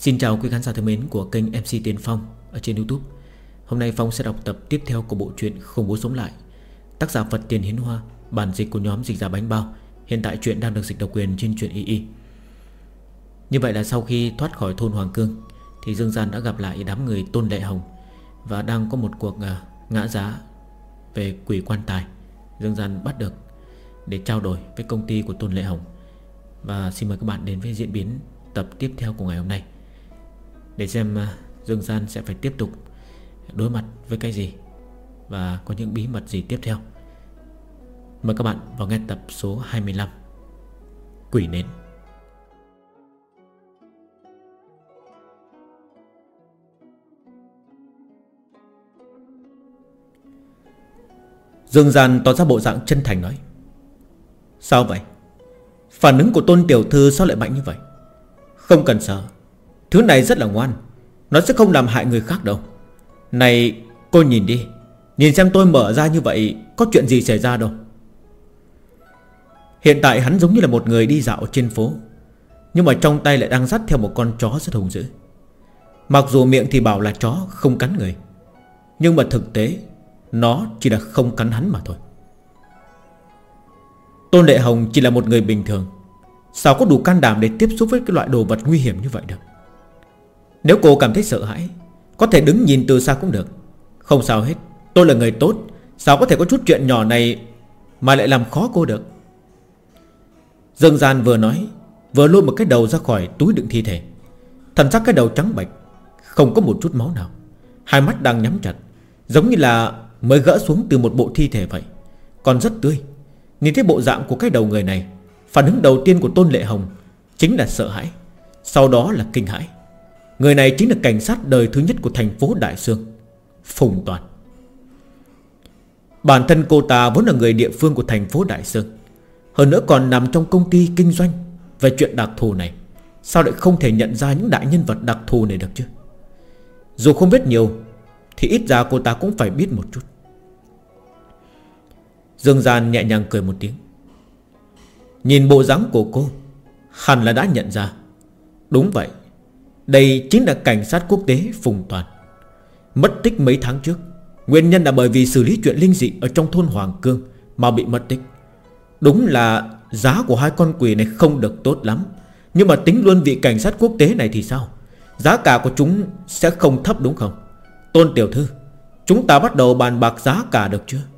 Xin chào quý khán giả thân mến của kênh MC Tiến Phong ở trên YouTube. Hôm nay Phong sẽ đọc tập tiếp theo của bộ truyện Khủng Bố Sống Lại, tác giả Phật Tiền Hiến Hoa, bản dịch của nhóm Dịch Giả Bánh Bao. Hiện tại truyện đang được dịch độc quyền trên truyện YY. Như vậy là sau khi thoát khỏi thôn Hoàng Cương thì Dương Gian đã gặp lại đám người Tôn Lệ Hồng và đang có một cuộc ngã giá về quỷ quan tài. Dương Gian bắt được để trao đổi với công ty của Tôn Lệ Hồng. Và xin mời các bạn đến với diễn biến tập tiếp theo của ngày hôm nay, để xem Dương Gian sẽ phải tiếp tục đối mặt với cái gì và có những bí mật gì tiếp theo. Mời các bạn vào nghe tập số 25, Quỷ Nến. Dương Gian tỏ ra bộ dạng chân thành nói: Sao vậy? Phản ứng của Tôn tiểu thư sao lại mạnh như vậy? Không cần sợ, thứ này rất là ngoan, nó sẽ không làm hại người khác đâu. Này cô nhìn đi, nhìn xem tôi mở ra như vậy có chuyện gì xảy ra đâu. Hiện tại hắn giống như là một người đi dạo trên phố, nhưng mà trong tay lại đang dắt theo một con chó rất hung dữ. Mặc dù miệng thì bảo là chó không cắn người, nhưng mà thực tế nó chỉ là không cắn hắn mà thôi. Tôn Lệ Hồng chỉ là một người bình thường, sao có đủ can đảm để tiếp xúc với cái loại đồ vật nguy hiểm như vậy được. Nếu cô cảm thấy sợ hãi, có thể đứng nhìn từ xa cũng được. Không sao hết, tôi là người tốt, sao có thể có chút chuyện nhỏ này mà lại làm khó cô được. Dương Gian vừa nói vừa lôi một cái đầu ra khỏi túi đựng thi thể. Thần sắc cái đầu trắng bệch, không có một chút máu nào, hai mắt đang nhắm chặt, giống như là mới gỡ xuống từ một bộ thi thể vậy, còn rất tươi. Nhìn thấy bộ dạng của cái đầu người này, phản ứng đầu tiên của Tôn Lệ Hồng chính là sợ hãi, sau đó là kinh hãi. Người này chính là cảnh sát đời thứ nhất của thành phố Đại Sương, Phùng Toàn. Bản thân cô ta vốn là người địa phương của thành phố Đại Sương, hơn nữa còn nằm trong công ty kinh doanh về chuyện đặc thù này, sao lại không thể nhận ra những đại nhân vật đặc thù này được chứ? Dù không biết nhiều thì ít ra cô ta cũng phải biết một chút. Dương Gian nhẹ nhàng cười một tiếng. Nhìn bộ dáng của cô, hẳn là đã nhận ra. Đúng vậy, đây chính là cảnh sát quốc tế Phùng Toàn. Mất tích mấy tháng trước, nguyên nhân là bởi vì xử lý chuyện linh dị ở trong thôn Hoàng Cương mà bị mất tích. Đúng là giá của hai con quỷ này không được tốt lắm, nhưng mà tính luôn vị cảnh sát quốc tế này thì sao? Giá cả của chúng sẽ không thấp đúng không? Tôn tiểu thư, chúng ta bắt đầu bàn bạc giá cả được chưa?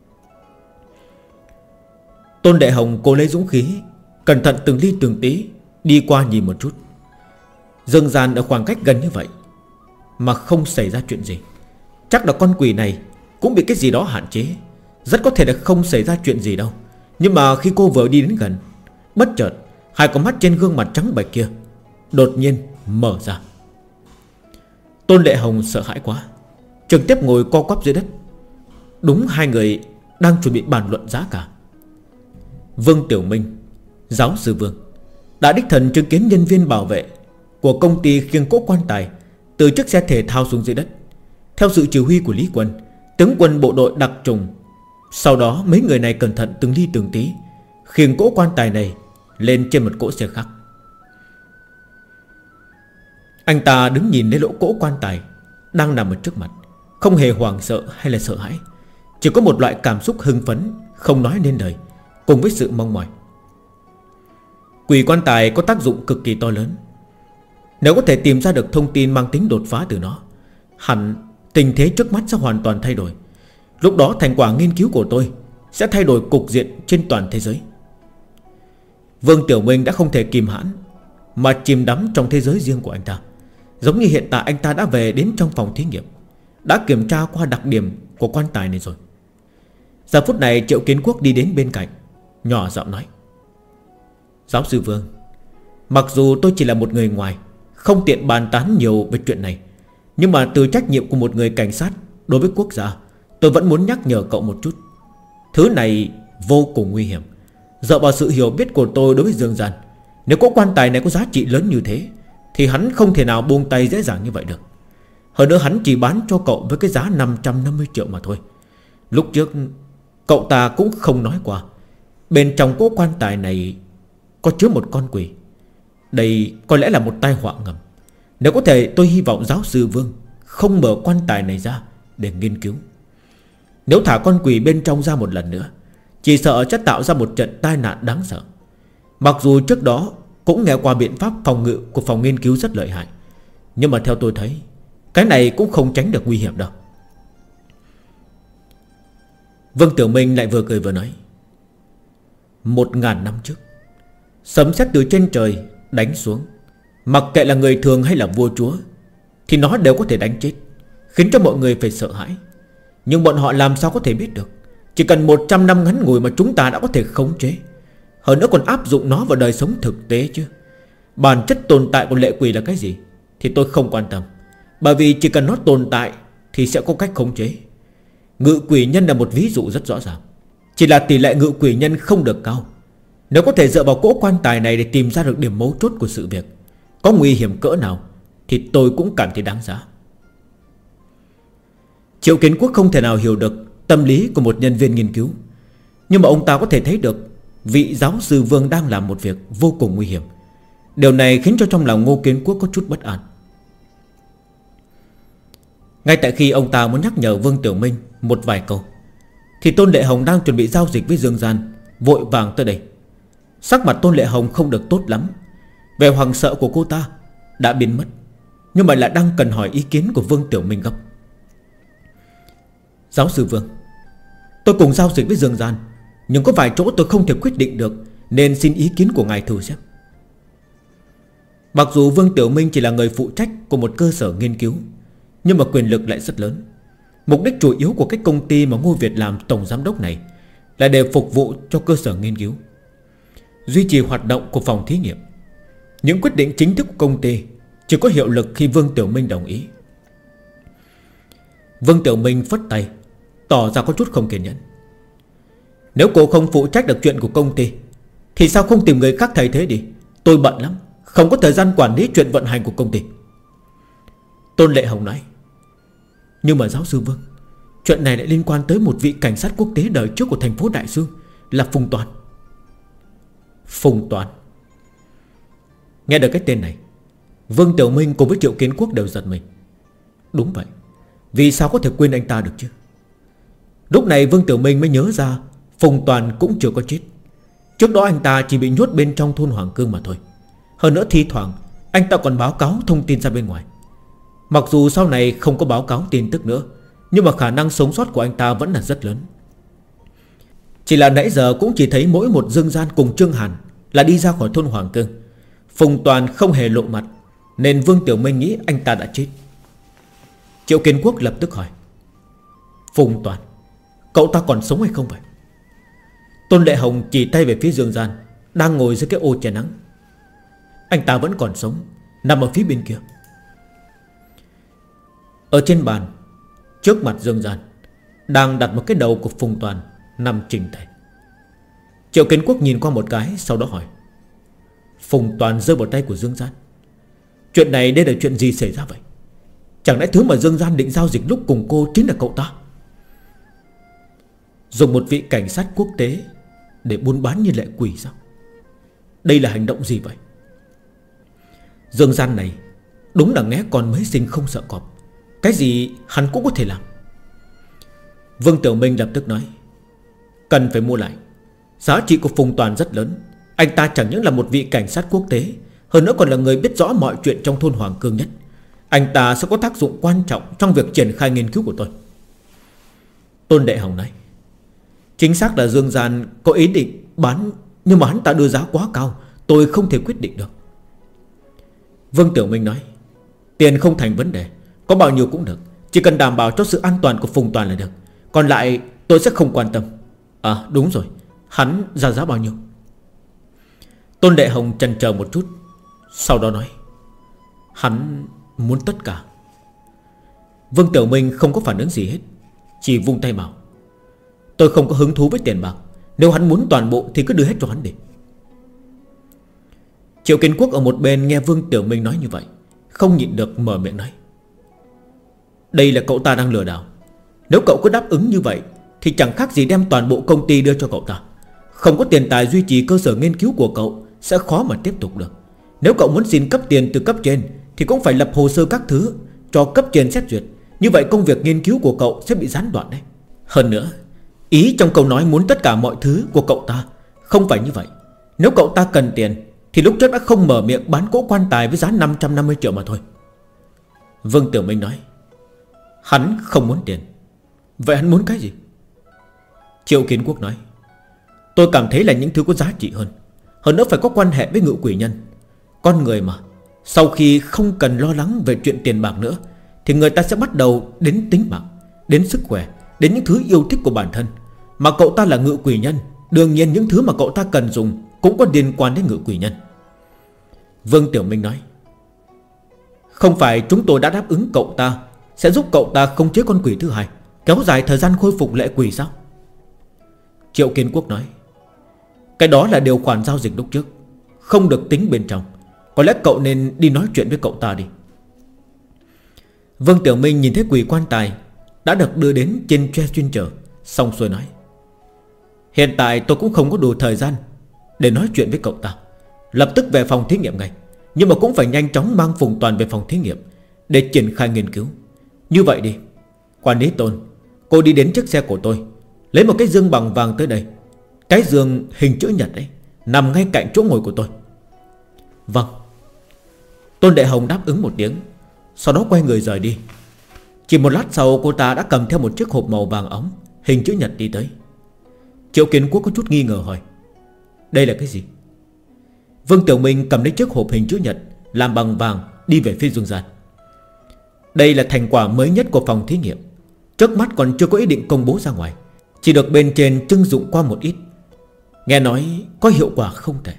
Tôn Lệ Hồng cô lấy dũng khí, cẩn thận từng ly từng tí đi qua nhìn một chút. Dương Gian ở khoảng cách gần như vậy mà không xảy ra chuyện gì, chắc là con quỷ này cũng bị cái gì đó hạn chế, rất có thể là không xảy ra chuyện gì đâu. Nhưng mà khi cô vừa đi đến gần, bất chợt hai con mắt trên gương mặt trắng bệch kia đột nhiên mở ra. Tôn Lệ Hồng sợ hãi quá, trực tiếp ngồi co quắp dưới đất. Đúng hai người đang chuẩn bị bàn luận giá cả. Vương Tiểu Minh, giáo sư Vương, đã đích thân chứng kiến nhân viên bảo vệ của công ty khiêng cỗ quan tài từ chiếc xe thể thao xuống dưới đất, theo sự chỉ huy của Lý Quân, tướng quân bộ đội đặc trùng. Sau đó mấy người này cẩn thận từng ly từng tí khiêng cỗ quan tài này lên trên một cỗ xe khác. Anh ta đứng nhìn lấy lỗ cỗ quan tài đang nằm ở trước mặt, không hề hoảng sợ hay là sợ hãi, chỉ có một loại cảm xúc hưng phấn không nói nên lời, cùng với sự mong mỏi. Quỷ quan tài có tác dụng cực kỳ to lớn. Nếu có thể tìm ra được thông tin mang tính đột phá từ nó, hẳn tình thế trước mắt sẽ hoàn toàn thay đổi. Lúc đó thành quả nghiên cứu của tôi sẽ thay đổi cục diện trên toàn thế giới. Vương Tiểu Minh đã không thể kìm hãn mà chìm đắm trong thế giới riêng của anh ta. Giống như hiện tại anh ta đã về đến trong phòng thí nghiệm, đã kiểm tra qua đặc điểm của quan tài này rồi. Giờ phút này Triệu Kiến Quốc đi đến bên cạnh, nhỏ giọng nói: Giáo sư Vương, mặc dù tôi chỉ là một người ngoài, không tiện bàn tán nhiều về chuyện này, nhưng mà từ trách nhiệm của một người cảnh sát đối với quốc gia, tôi vẫn muốn nhắc nhở cậu một chút. Thứ này vô cùng nguy hiểm. Dựa vào sự hiểu biết của tôi đối với Dương Gian, nếu có quan tài này có giá trị lớn như thế thì hắn không thể nào buông tay dễ dàng như vậy được. Hơn nữa hắn chỉ bán cho cậu với cái giá 550 triệu mà thôi. Lúc trước cậu ta cũng không nói qua bên trong cỗ quan tài này có chứa một con quỷ. Đây có lẽ là một tai họa ngầm. Nếu có thể tôi hy vọng giáo sư Vương không mở quan tài này ra để nghiên cứu. Nếu thả con quỷ bên trong ra một lần nữa, chỉ sợ sẽ tạo ra một trận tai nạn đáng sợ. Mặc dù trước đó cũng nghe qua biện pháp phòng ngự của phòng nghiên cứu rất lợi hại, nhưng mà theo tôi thấy cái này cũng không tránh được nguy hiểm đâu. Vương Tiểu Minh lại vừa cười vừa nói: 1000 năm trước, sấm sét từ trên trời đánh xuống, mặc kệ là người thường hay là vua chúa thì nó đều có thể đánh chết, khiến cho mọi người phải sợ hãi. Nhưng bọn họ làm sao có thể biết được chỉ cần 100 năm ngắn ngủi mà chúng ta đã có thể khống chế, hơn nữa còn áp dụng nó vào đời sống thực tế chứ. Bản chất tồn tại của lệ quỷ là cái gì thì tôi không quan tâm, bởi vì chỉ cần nó tồn tại thì sẽ có cách khống chế. Ngự quỷ nhân là một ví dụ rất rõ ràng. Chỉ là tỷ lệ ngự quỷ nhân không được cao. Nếu có thể dựa vào cỗ quan tài này để tìm ra được điểm mấu chốt của sự việc, có nguy hiểm cỡ nào thì tôi cũng cảm thấy đáng giá. Triệu Kiến Quốc không thể nào hiểu được tâm lý của một nhân viên nghiên cứu, nhưng mà ông ta có thể thấy được vị giáo sư Vương đang làm một việc vô cùng nguy hiểm. Điều này khiến cho trong lòng Ngô Kiến Quốc có chút bất an. Ngay tại khi ông ta muốn nhắc nhở Vương Tiểu Minh một vài câu, thì Tôn Lệ Hồng đang chuẩn bị giao dịch với Dương Gian vội vàng tới đây. Sắc mặt Tôn Lệ Hồng không được tốt lắm. Vẻ hoảng sợ của cô ta đã biến mất, nhưng mà lại đang cần hỏi ý kiến của Vương Tiểu Minh gấp. Giáo sư Vương, tôi cùng giao dịch với Dương Gian, nhưng có vài chỗ tôi không thể quyết định được, nên xin ý kiến của ngài thử xem. Mặc dù Vương Tiểu Minh chỉ là người phụ trách của một cơ sở nghiên cứu, nhưng mà quyền lực lại rất lớn. Mục đích chủ yếu của cái công ty mà Ngô Việt làm tổng giám đốc này là để phục vụ cho cơ sở nghiên cứu, duy trì hoạt động của phòng thí nghiệm. Những quyết định chính thức của công ty chỉ có hiệu lực khi Vương Tiểu Minh đồng ý. Vương Tiểu Minh phất tay, tỏ ra có chút không kiên nhẫn. Nếu cô không phụ trách được chuyện của công ty thì sao không tìm người khác thay thế đi? Tôi bận lắm, không có thời gian quản lý chuyện vận hành của công ty. Tôn Lệ Hồng nói: Nhưng mà giáo sư Vương, chuyện này lại liên quan tới một vị cảnh sát quốc tế đời trước của thành phố Đại Dương, là Phùng Toàn. Phùng Toàn. Nghe được cái tên này, Vương Tiểu Minh cùng với Triệu Kiến Quốc đều giật mình. Đúng vậy, vì sao có thể quên anh ta được chứ? Lúc này Vương Tiểu Minh mới nhớ ra Phùng Toàn cũng chưa có chết. Trước đó anh ta chỉ bị nhốt bên trong thôn Hoàng Cương mà thôi. Hơn nữa thi thoảng anh ta còn báo cáo thông tin ra bên ngoài. Mặc dù sau này không có báo cáo tin tức nữa, nhưng mà khả năng sống sót của anh ta vẫn là rất lớn. Chỉ là nãy giờ cũng chỉ thấy mỗi một Dương Gian cùng Trương Hàn là đi ra khỏi thôn Hoàng Cương. Phùng Toàn không hề lộ mặt, nên Vương Tiểu Minh nghĩ anh ta đã chết. Triệu Kiến Quốc lập tức hỏi: Phùng Toàn, cậu ta còn sống hay không vậy? Tôn Lệ Hồng chỉ tay về phía Dương Gian đang ngồi dưới cái ô che nắng. Anh ta vẫn còn sống, nằm ở phía bên kia. Ở trên bàn trước mặt Dương Gian đang đặt một cái đầu của Phùng Toàn nằm chỉnh tề. Triệu Kiến Quốc nhìn qua một cái, sau đó hỏi: Phùng Toàn rơi vào tay của Dương Gian. Chuyện này đây là chuyện gì xảy ra vậy? Chẳng lẽ thứ mà Dương Gian định giao dịch lúc cùng cô chính là cậu ta? Dùng một vị cảnh sát quốc tế để buôn bán như lệ quỷ sao? Đây là hành động gì vậy? Dương Gian này đúng là nghé con mới sinh không sợ cọp. Cái gì hắn cũng có thể làm. Vương Tiểu Minh lập tức nói: Cần phải mua lại. Giá trị của Phùng Toàn rất lớn. Anh ta chẳng những là một vị cảnh sát quốc tế, hơn nữa còn là người biết rõ mọi chuyện trong thôn Hoàng Cương nhất. Anh ta sẽ có tác dụng quan trọng trong việc triển khai nghiên cứu của tôi. Tôn Đệ Hồng nói: Chính xác là Dương Gian có ý định bán, nhưng mà hắn ta đưa giá quá cao, tôi không thể quyết định được. Vương Tiểu Minh nói: Tiền không thành vấn đề, có bao nhiêu cũng được, chỉ cần đảm bảo cho sự an toàn của Phùng Toàn là được. Còn lại tôi sẽ không quan tâm. À đúng rồi, hắn ra giá bao nhiêu? Tôn Đệ Hồng chần chờ một chút, sau đó nói: Hắn muốn tất cả. Vương Tiểu Minh không có phản ứng gì hết, chỉ vung tay bảo: Tôi không có hứng thú với tiền bạc, nếu hắn muốn toàn bộ thì cứ đưa hết cho hắn đi. Triệu Kiến Quốc ở một bên nghe Vương Tiểu Minh nói như vậy, không nhịn được mở miệng nói: Đây là cậu ta đang lừa đảo. Nếu cậu cứ đáp ứng như vậy thì chẳng khác gì đem toàn bộ công ty đưa cho cậu ta. Không có tiền tài duy trì cơ sở nghiên cứu của cậu, sẽ khó mà tiếp tục được. Nếu cậu muốn xin cấp tiền từ cấp trên thì cũng phải lập hồ sơ các thứ cho cấp trên xét duyệt. Như vậy công việc nghiên cứu của cậu sẽ bị gián đoạn đấy. Hơn nữa, ý trong câu nói muốn tất cả mọi thứ của cậu ta không phải như vậy. Nếu cậu ta cần tiền thì lúc trước đã không mở miệng bán cỗ quan tài với giá 550 triệu mà thôi. Vương Tiểu Minh nói. Hắn không muốn tiền. Vậy hắn muốn cái gì? Triệu Kiến Quốc nói. Tôi cảm thấy là những thứ có giá trị hơn. Hơn nữa phải có quan hệ với ngự quỷ nhân. Con người mà, sau khi không cần lo lắng về chuyện tiền bạc nữa thì người ta sẽ bắt đầu đến tính mạng, đến sức khỏe, đến những thứ yêu thích của bản thân. Mà cậu ta là ngự quỷ nhân, đương nhiên những thứ mà cậu ta cần dùng cũng có liên quan đến ngự quỷ nhân. Vương Tiểu Minh nói. Không phải chúng tôi đã đáp ứng cậu ta sẽ giúp cậu ta khống chế con quỷ thứ hai, kéo dài thời gian khôi phục lệ quỷ sao? Triệu Kiến Quốc nói. Cái đó là điều khoản giao dịch lúc trước, không được tính bên trong. Có lẽ cậu nên đi nói chuyện với cậu ta đi. Vương Tiểu Minh nhìn thấy quỷ quan tài đã được đưa đến trên tre chuyên chở, xong xuôi nói. Hiện tại tôi cũng không có đủ thời gian để nói chuyện với cậu ta. Lập tức về phòng thí nghiệm ngay. Nhưng mà cũng phải nhanh chóng mang Phùng Toàn về phòng thí nghiệm để triển khai nghiên cứu. Như vậy đi, quản lý Tôn, cô đi đến chiếc xe của tôi, lấy một cái dương bằng vàng tới đây. Cái giường hình chữ nhật ấy nằm ngay cạnh chỗ ngồi của tôi. Vâng. Tôn Đệ Hồng đáp ứng một tiếng, sau đó quay người rời đi. Chỉ một lát sau cô ta đã cầm theo một chiếc hộp màu vàng óng hình chữ nhật đi tới. Triệu Kiến Quốc có chút nghi ngờ hỏi. Đây là cái gì? Vương Tiểu Minh cầm lấy chiếc hộp hình chữ nhật làm bằng vàng đi về phía Dương Gian. Đây là thành quả mới nhất của phòng thí nghiệm. Trước mắt còn chưa có ý định công bố ra ngoài, chỉ được bên trên trưng dụng qua một ít. Nghe nói có hiệu quả không tệ.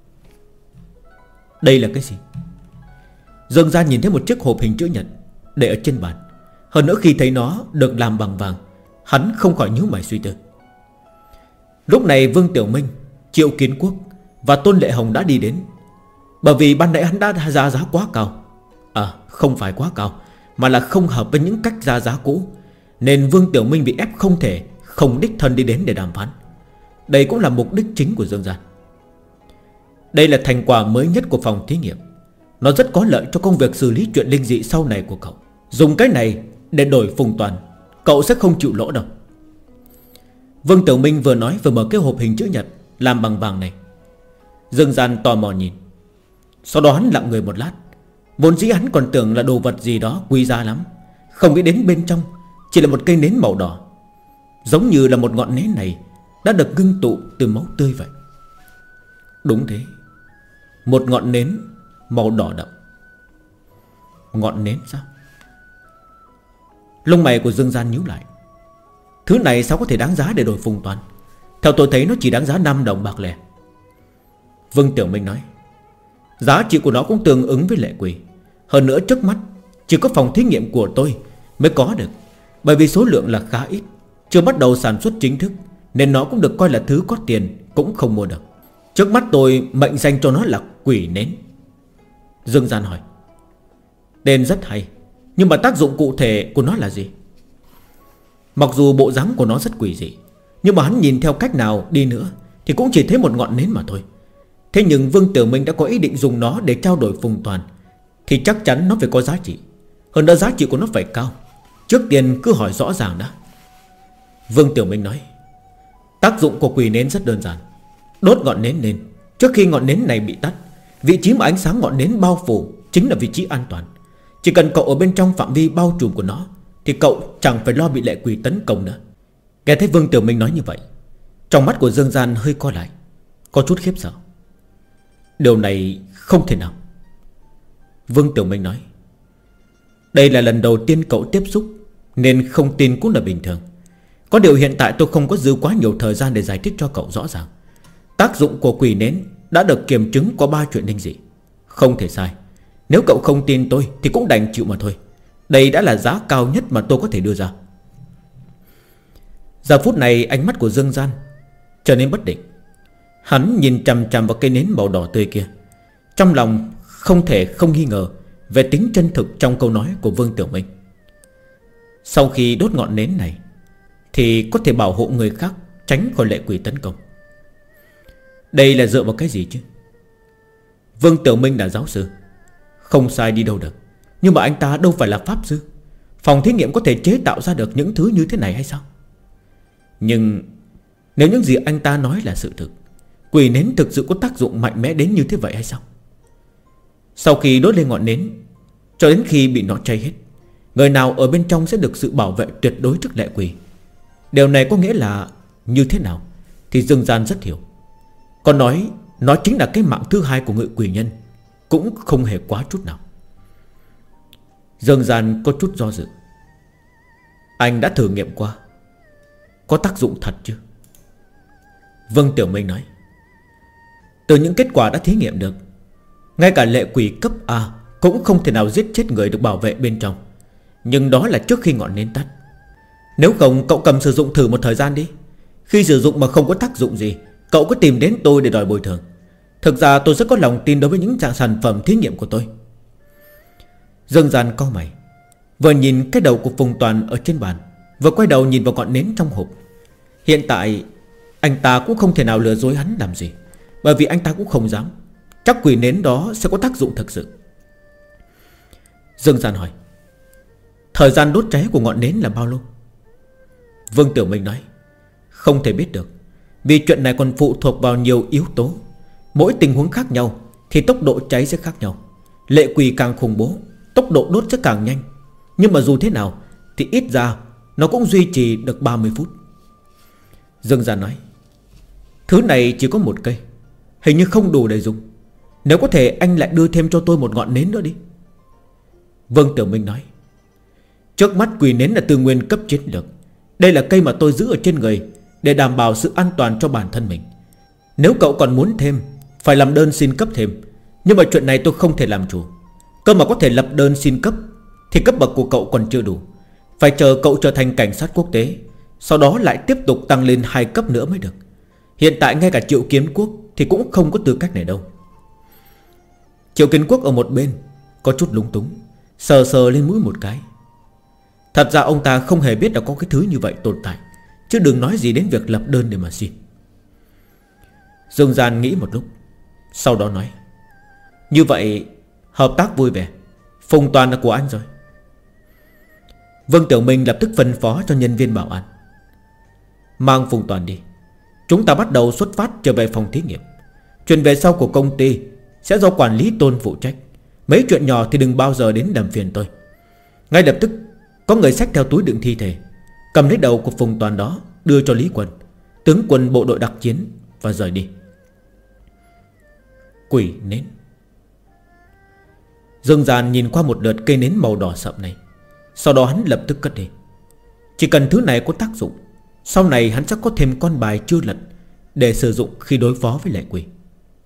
Đây là cái gì? Dương Gian nhìn thấy một chiếc hộp hình chữ nhật để ở trên bàn. Hơn nữa khi thấy nó được làm bằng vàng, hắn không khỏi nhíu mày suy tư. Lúc này Vương Tiểu Minh, Triệu Kiến Quốc và Tôn Lệ Hồng đã đi đến. Bởi vì ban nãy hắn đã ra giá quá cao. Không phải quá cao, mà là không hợp với những cách ra giá cũ, nên Vương Tiểu Minh bị ép không thể không đích thân đi đến để đàm phán. Đây cũng là mục đích chính của Dương Gian. Đây là thành quả mới nhất của phòng thí nghiệm. Nó rất có lợi cho công việc xử lý chuyện linh dị sau này của cậu. Dùng cái này để đổi Phùng Toàn, cậu sẽ không chịu lỗ đâu. Vương Tiểu Minh vừa nói vừa mở cái hộp hình chữ nhật làm bằng vàng này. Dương Gian tò mò nhìn. Sau đó hắn lặng người một lát. Vốn dĩ hắn còn tưởng là đồ vật gì đó quý giá lắm, không nghĩ đến bên trong chỉ là một cây nến màu đỏ, giống như là một ngọn nến này đã được ngưng tụ từ máu tươi vậy. Đúng thế, một ngọn nến màu đỏ đậm. Ngọn nến sao? Lông mày của Dương Gian nhíu lại. Thứ này sao có thể đáng giá để đổi Phùng Toàn? Theo tôi thấy nó chỉ đáng giá 5 đồng bạc lẻ. Vương Tiểu Minh nói. Giá trị của nó cũng tương ứng với lệ quỷ. Hơn nữa trước mắt chỉ có phòng thí nghiệm của tôi mới có được, bởi vì số lượng là khá ít, chưa bắt đầu sản xuất chính thức, nên nó cũng được coi là thứ có tiền cũng không mua được. Trước mắt tôi mệnh danh cho nó là quỷ nến. Dương Gian hỏi. Tên rất hay, nhưng mà tác dụng cụ thể của nó là gì? Mặc dù bộ dáng của nó rất quỷ dị, nhưng mà hắn nhìn theo cách nào đi nữa thì cũng chỉ thấy một ngọn nến mà thôi. Thế nhưng Vương Tiểu Minh đã có ý định dùng nó để trao đổi Phùng Toàn, thì chắc chắn nó phải có giá trị. Hơn nữa giá trị của nó phải cao. Trước tiên cứ hỏi rõ ràng đã. Vương Tiểu Minh nói. Tác dụng của quỷ nến rất đơn giản. Đốt ngọn nến lên. Trước khi ngọn nến này bị tắt, vị trí mà ánh sáng ngọn nến bao phủ chính là vị trí an toàn. Chỉ cần cậu ở bên trong phạm vi bao trùm của nó thì cậu chẳng phải lo bị lệ quỷ tấn công nữa. Nghe thấy Vương Tiểu Minh nói như vậy, trong mắt của Dương Gian hơi co lại, có chút khiếp sợ. Điều này không thể nào. Vương Tiểu Minh nói. Đây là lần đầu tiên cậu tiếp xúc, nên không tin cũng là bình thường. Có điều hiện tại tôi không có dư quá nhiều thời gian để giải thích cho cậu rõ ràng. Tác dụng của quỷ nến đã được kiểm chứng qua 3 chuyện linh dị. Không thể sai. Nếu cậu không tin tôi thì cũng đành chịu mà thôi. Đây đã là giá cao nhất mà tôi có thể đưa ra. Giờ phút này ánh mắt của Dương Gian trở nên bất định. Hắn nhìn chằm chằm vào cây nến màu đỏ tươi kia, trong lòng không thể không nghi ngờ về tính chân thực trong câu nói của Vương Tiểu Minh. Sau khi đốt ngọn nến này thì có thể bảo hộ người khác tránh khỏi lệ quỷ tấn công. Đây là dựa vào cái gì chứ? Vương Tiểu Minh là giáo sư, Không sai đi đâu được. Nhưng mà anh ta đâu phải là pháp sư. Phòng thí nghiệm có thể chế tạo ra được những thứ như thế này hay sao? Nhưng nếu những gì anh ta nói là sự thực, quỷ nến thực sự có tác dụng mạnh mẽ đến như thế vậy hay sao? Sau khi đốt lên ngọn nến, cho đến khi bị nó cháy hết, người nào ở bên trong sẽ được sự bảo vệ tuyệt đối trước lệ quỷ. Điều này có nghĩa là như thế nào thì Dương Gian rất hiểu. Còn nói nó chính là cái mạng thứ hai của ngự quỷ nhân, cũng không hề quá chút nào. Dương Gian có chút do dự. Anh đã thử nghiệm qua, có tác dụng thật chứ? Vương Tiểu Minh nói. Từ những kết quả đã thí nghiệm được, ngay cả lệ quỷ cấp A cũng không thể nào giết chết người được bảo vệ bên trong. Nhưng đó là trước khi ngọn nến tắt. Nếu không cậu cầm sử dụng thử một thời gian đi. Khi sử dụng mà không có tác dụng gì, cậu có tìm đến tôi để đòi bồi thường. Thực ra tôi rất có lòng tin đối với những sản phẩm thí nghiệm của tôi. Dương Gian cau mày, vừa nhìn cái đầu của Phùng Toàn ở trên bàn, vừa quay đầu nhìn vào ngọn nến trong hộp. Hiện tại anh ta cũng không thể nào lừa dối hắn làm gì, bởi vì anh ta cũng không dám. Chắc quỷ nến đó sẽ có tác dụng thực sự. Dương Gian hỏi, thời gian đốt cháy của ngọn nến là bao lâu? Vương Tiểu Minh nói, không thể biết được, vì chuyện này còn phụ thuộc vào nhiều yếu tố. Mỗi tình huống khác nhau thì tốc độ cháy sẽ khác nhau. Lệ quỷ càng khủng bố, tốc độ đốt sẽ càng nhanh. Nhưng mà dù thế nào thì ít ra nó cũng duy trì được 30 phút. Dương Gian nói, thứ này chỉ có một cây, hình như không đủ để dùng. Nếu có thể anh lại đưa thêm cho tôi một ngọn nến nữa đi. Vương Tiểu Minh nói, trước mắt quỷ nến là tư nguyên cấp chiến lược. Đây là cây mà tôi giữ ở trên người để đảm bảo sự an toàn cho bản thân mình. Nếu cậu còn muốn thêm, phải làm đơn xin cấp thêm. Nhưng mà chuyện này tôi không thể làm chủ. Cơ mà có thể lập đơn xin cấp thì cấp bậc của cậu còn chưa đủ. Phải chờ cậu trở thành cảnh sát quốc tế, sau đó lại tiếp tục tăng lên 2 cấp nữa mới được. Hiện tại ngay cả Triệu Kiến Quốc thì cũng không có tư cách này đâu. Triệu Kiến Quốc ở một bên có chút lúng túng, sờ sờ lên mũi một cái. Thật ra ông ta không hề biết là có cái thứ như vậy tồn tại, chứ đừng nói gì đến việc lập đơn để mà xin. Dương Gian nghĩ một lúc, sau đó nói, như vậy hợp tác vui vẻ. Phùng Toàn là của anh rồi. Vương Tiểu Minh lập tức phân phó cho nhân viên bảo an, mang Phùng Toàn đi. Chúng ta bắt đầu xuất phát trở về phòng thí nghiệm. Chuyện về sau của công ty sẽ do quản lý Tôn phụ trách. Mấy chuyện nhỏ thì đừng bao giờ đến làm phiền tôi. Ngay lập tức có người xách theo túi đựng thi thể, cầm lấy đầu của Phùng Toàn đó, đưa cho Lý Quân, tướng quân bộ đội đặc chiến, và rời đi. Quỷ nến. Dương Gian nhìn qua một lượt cây nến màu đỏ sậm này, sau đó hắn lập tức cất đi. Chỉ cần thứ này có tác dụng, sau này hắn sẽ có thêm con bài chưa lật để sử dụng khi đối phó với lệ quỷ.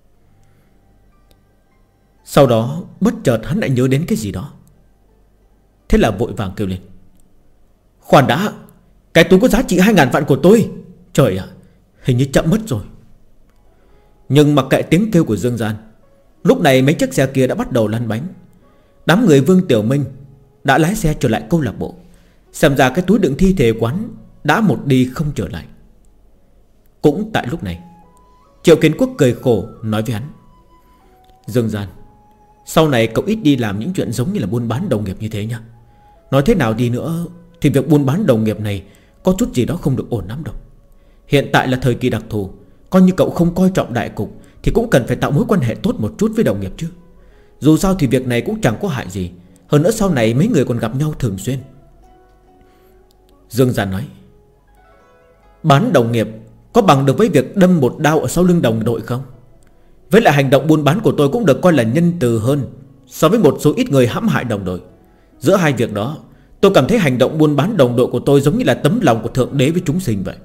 Sau đó bất chợt hắn lại nhớ đến cái gì đó, thế là vội vàng kêu lên, khoan đã, cái túi có giá trị 2.000 vạn của tôi. Trời ạ, hình như chậm mất rồi. Nhưng mặc kệ tiếng kêu của Dương Gian, lúc này mấy chiếc xe kia đã bắt đầu lăn bánh. Đám người Vương Tiểu Minh đã lái xe trở lại câu lạc bộ. Xem ra cái túi đựng thi thể quán đã một đi không trở lại. Cũng tại lúc này, Triệu Kiến Quốc cười khổ nói với hắn, Dương Gian, sau này cậu ít đi làm những chuyện giống như là buôn bán đồng nghiệp như thế nha. Nói thế nào đi nữa thì việc buôn bán đồng nghiệp này có chút gì đó không được ổn lắm đâu. Hiện tại là thời kỳ đặc thù, coi như cậu không coi trọng đại cục thì cũng cần phải tạo mối quan hệ tốt một chút với đồng nghiệp chứ. Dù sao thì việc này cũng chẳng có hại gì. Hơn nữa sau này mấy người còn gặp nhau thường xuyên. Dương Gian nói, bán đồng nghiệp có bằng được với việc đâm một đao ở sau lưng đồng đội không? Với lại hành động buôn bán của tôi cũng được coi là nhân từ hơn so với một số ít người hãm hại đồng đội. Giữa hai việc đó, tôi cảm thấy hành động buôn bán đồng đội của tôi giống như là tấm lòng của Thượng Đế với chúng sinh vậy.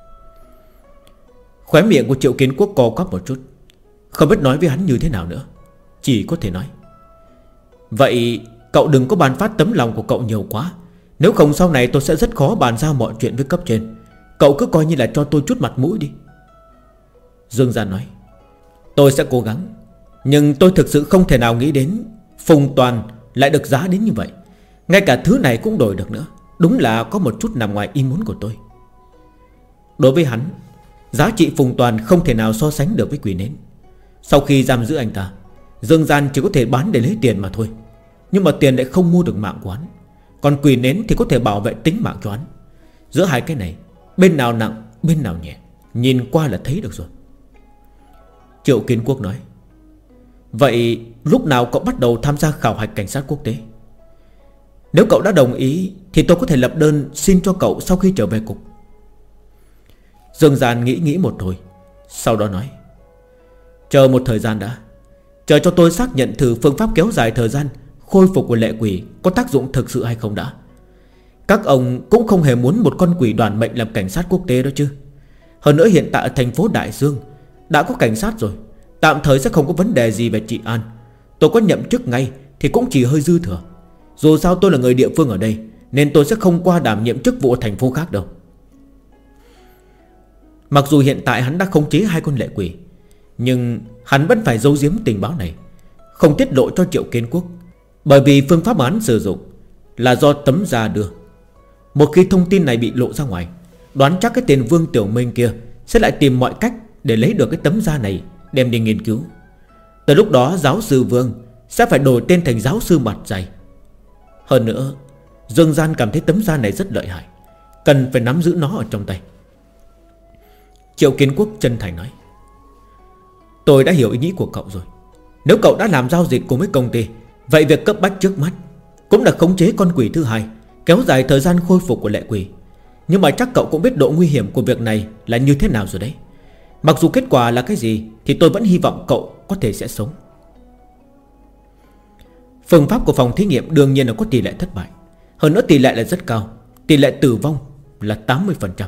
Khóe miệng của Triệu Kiến Quốc co quắp một chút, không biết nói với hắn như thế nào nữa. Chỉ có thể nói, vậy cậu đừng có bàn phát tấm lòng của cậu nhiều quá, nếu không sau này tôi sẽ rất khó bàn giao mọi chuyện với cấp trên. Cậu cứ coi như là cho tôi chút mặt mũi đi. Dương Gian nói, tôi sẽ cố gắng. Nhưng tôi thực sự không thể nào nghĩ đến Phùng Toàn lại được giá đến như vậy. Ngay cả thứ này cũng đổi được nữa. Đúng là có một chút nằm ngoài ý muốn của tôi. Đối với hắn, giá trị Phùng Toàn không thể nào so sánh được với quỷ nến. Sau khi giam giữ anh ta, Dương gian chỉ có thể bán để lấy tiền mà thôi. Nhưng mà tiền lại không mua được mạng của hắn. Còn quỷ nến thì có thể bảo vệ tính mạng cho hắn. Giữa hai cái này, bên nào nặng bên nào nhẹ, nhìn qua là thấy được rồi. Triệu Kiến Quốc nói: vậy lúc nào cậu bắt đầu tham gia khảo hạch cảnh sát quốc tế? Nếu cậu đã đồng ý thì tôi có thể lập đơn xin cho cậu sau khi trở về cục. Dương Gian nghĩ một hồi, sau đó nói: chờ một thời gian đã. Chờ cho tôi xác nhận thử phương pháp kéo dài thời gian khôi phục của lệ quỷ có tác dụng thực sự hay không đã. Các ông cũng không hề muốn một con quỷ đoàn mệnh làm cảnh sát quốc tế đó chứ. Hơn nữa hiện tại ở thành phố Đại Dương đã có cảnh sát rồi, tạm thời sẽ không có vấn đề gì về trị an. Tôi có nhậm chức ngay thì cũng chỉ hơi dư thừa. Dù sao tôi là người địa phương ở đây, nên tôi sẽ không qua đảm nhiệm chức vụ ở thành phố khác đâu. Mặc dù hiện tại hắn đã khống chế 2 con lệ quỷ, nhưng hắn vẫn phải giấu giếm tình báo này, không tiết lộ cho Triệu Kiến Quốc. Bởi vì phương pháp mà hắn sử dụng là do tấm da đưa. Một khi thông tin này bị lộ ra ngoài, đoán chắc cái tên Vương Tiểu Minh kia sẽ lại tìm mọi cách để lấy được cái tấm da này, đem đi nghiên cứu. Tới lúc đó giáo sư Vương sẽ phải đổi tên thành giáo sư mặt dày. Hơn nữa, Dương Gian cảm thấy tấm da này rất lợi hại, cần phải nắm giữ nó ở trong tay. Triệu Kiến Quốc chân thành nói: tôi đã hiểu ý nghĩ của cậu rồi. Nếu cậu đã làm giao dịch cùng với công ty, vậy việc cấp bách trước mắt cũng là khống chế con quỷ thứ hai, kéo dài thời gian khôi phục của lệ quỷ. Nhưng mà chắc cậu cũng biết độ nguy hiểm của việc này là như thế nào rồi đấy. Mặc dù kết quả là cái gì thì tôi vẫn hy vọng cậu có thể sẽ sống. Phương pháp của phòng thí nghiệm đương nhiên là có tỷ lệ thất bại. Hơn nữa tỷ lệ là rất cao, tỷ lệ tử vong là 80%.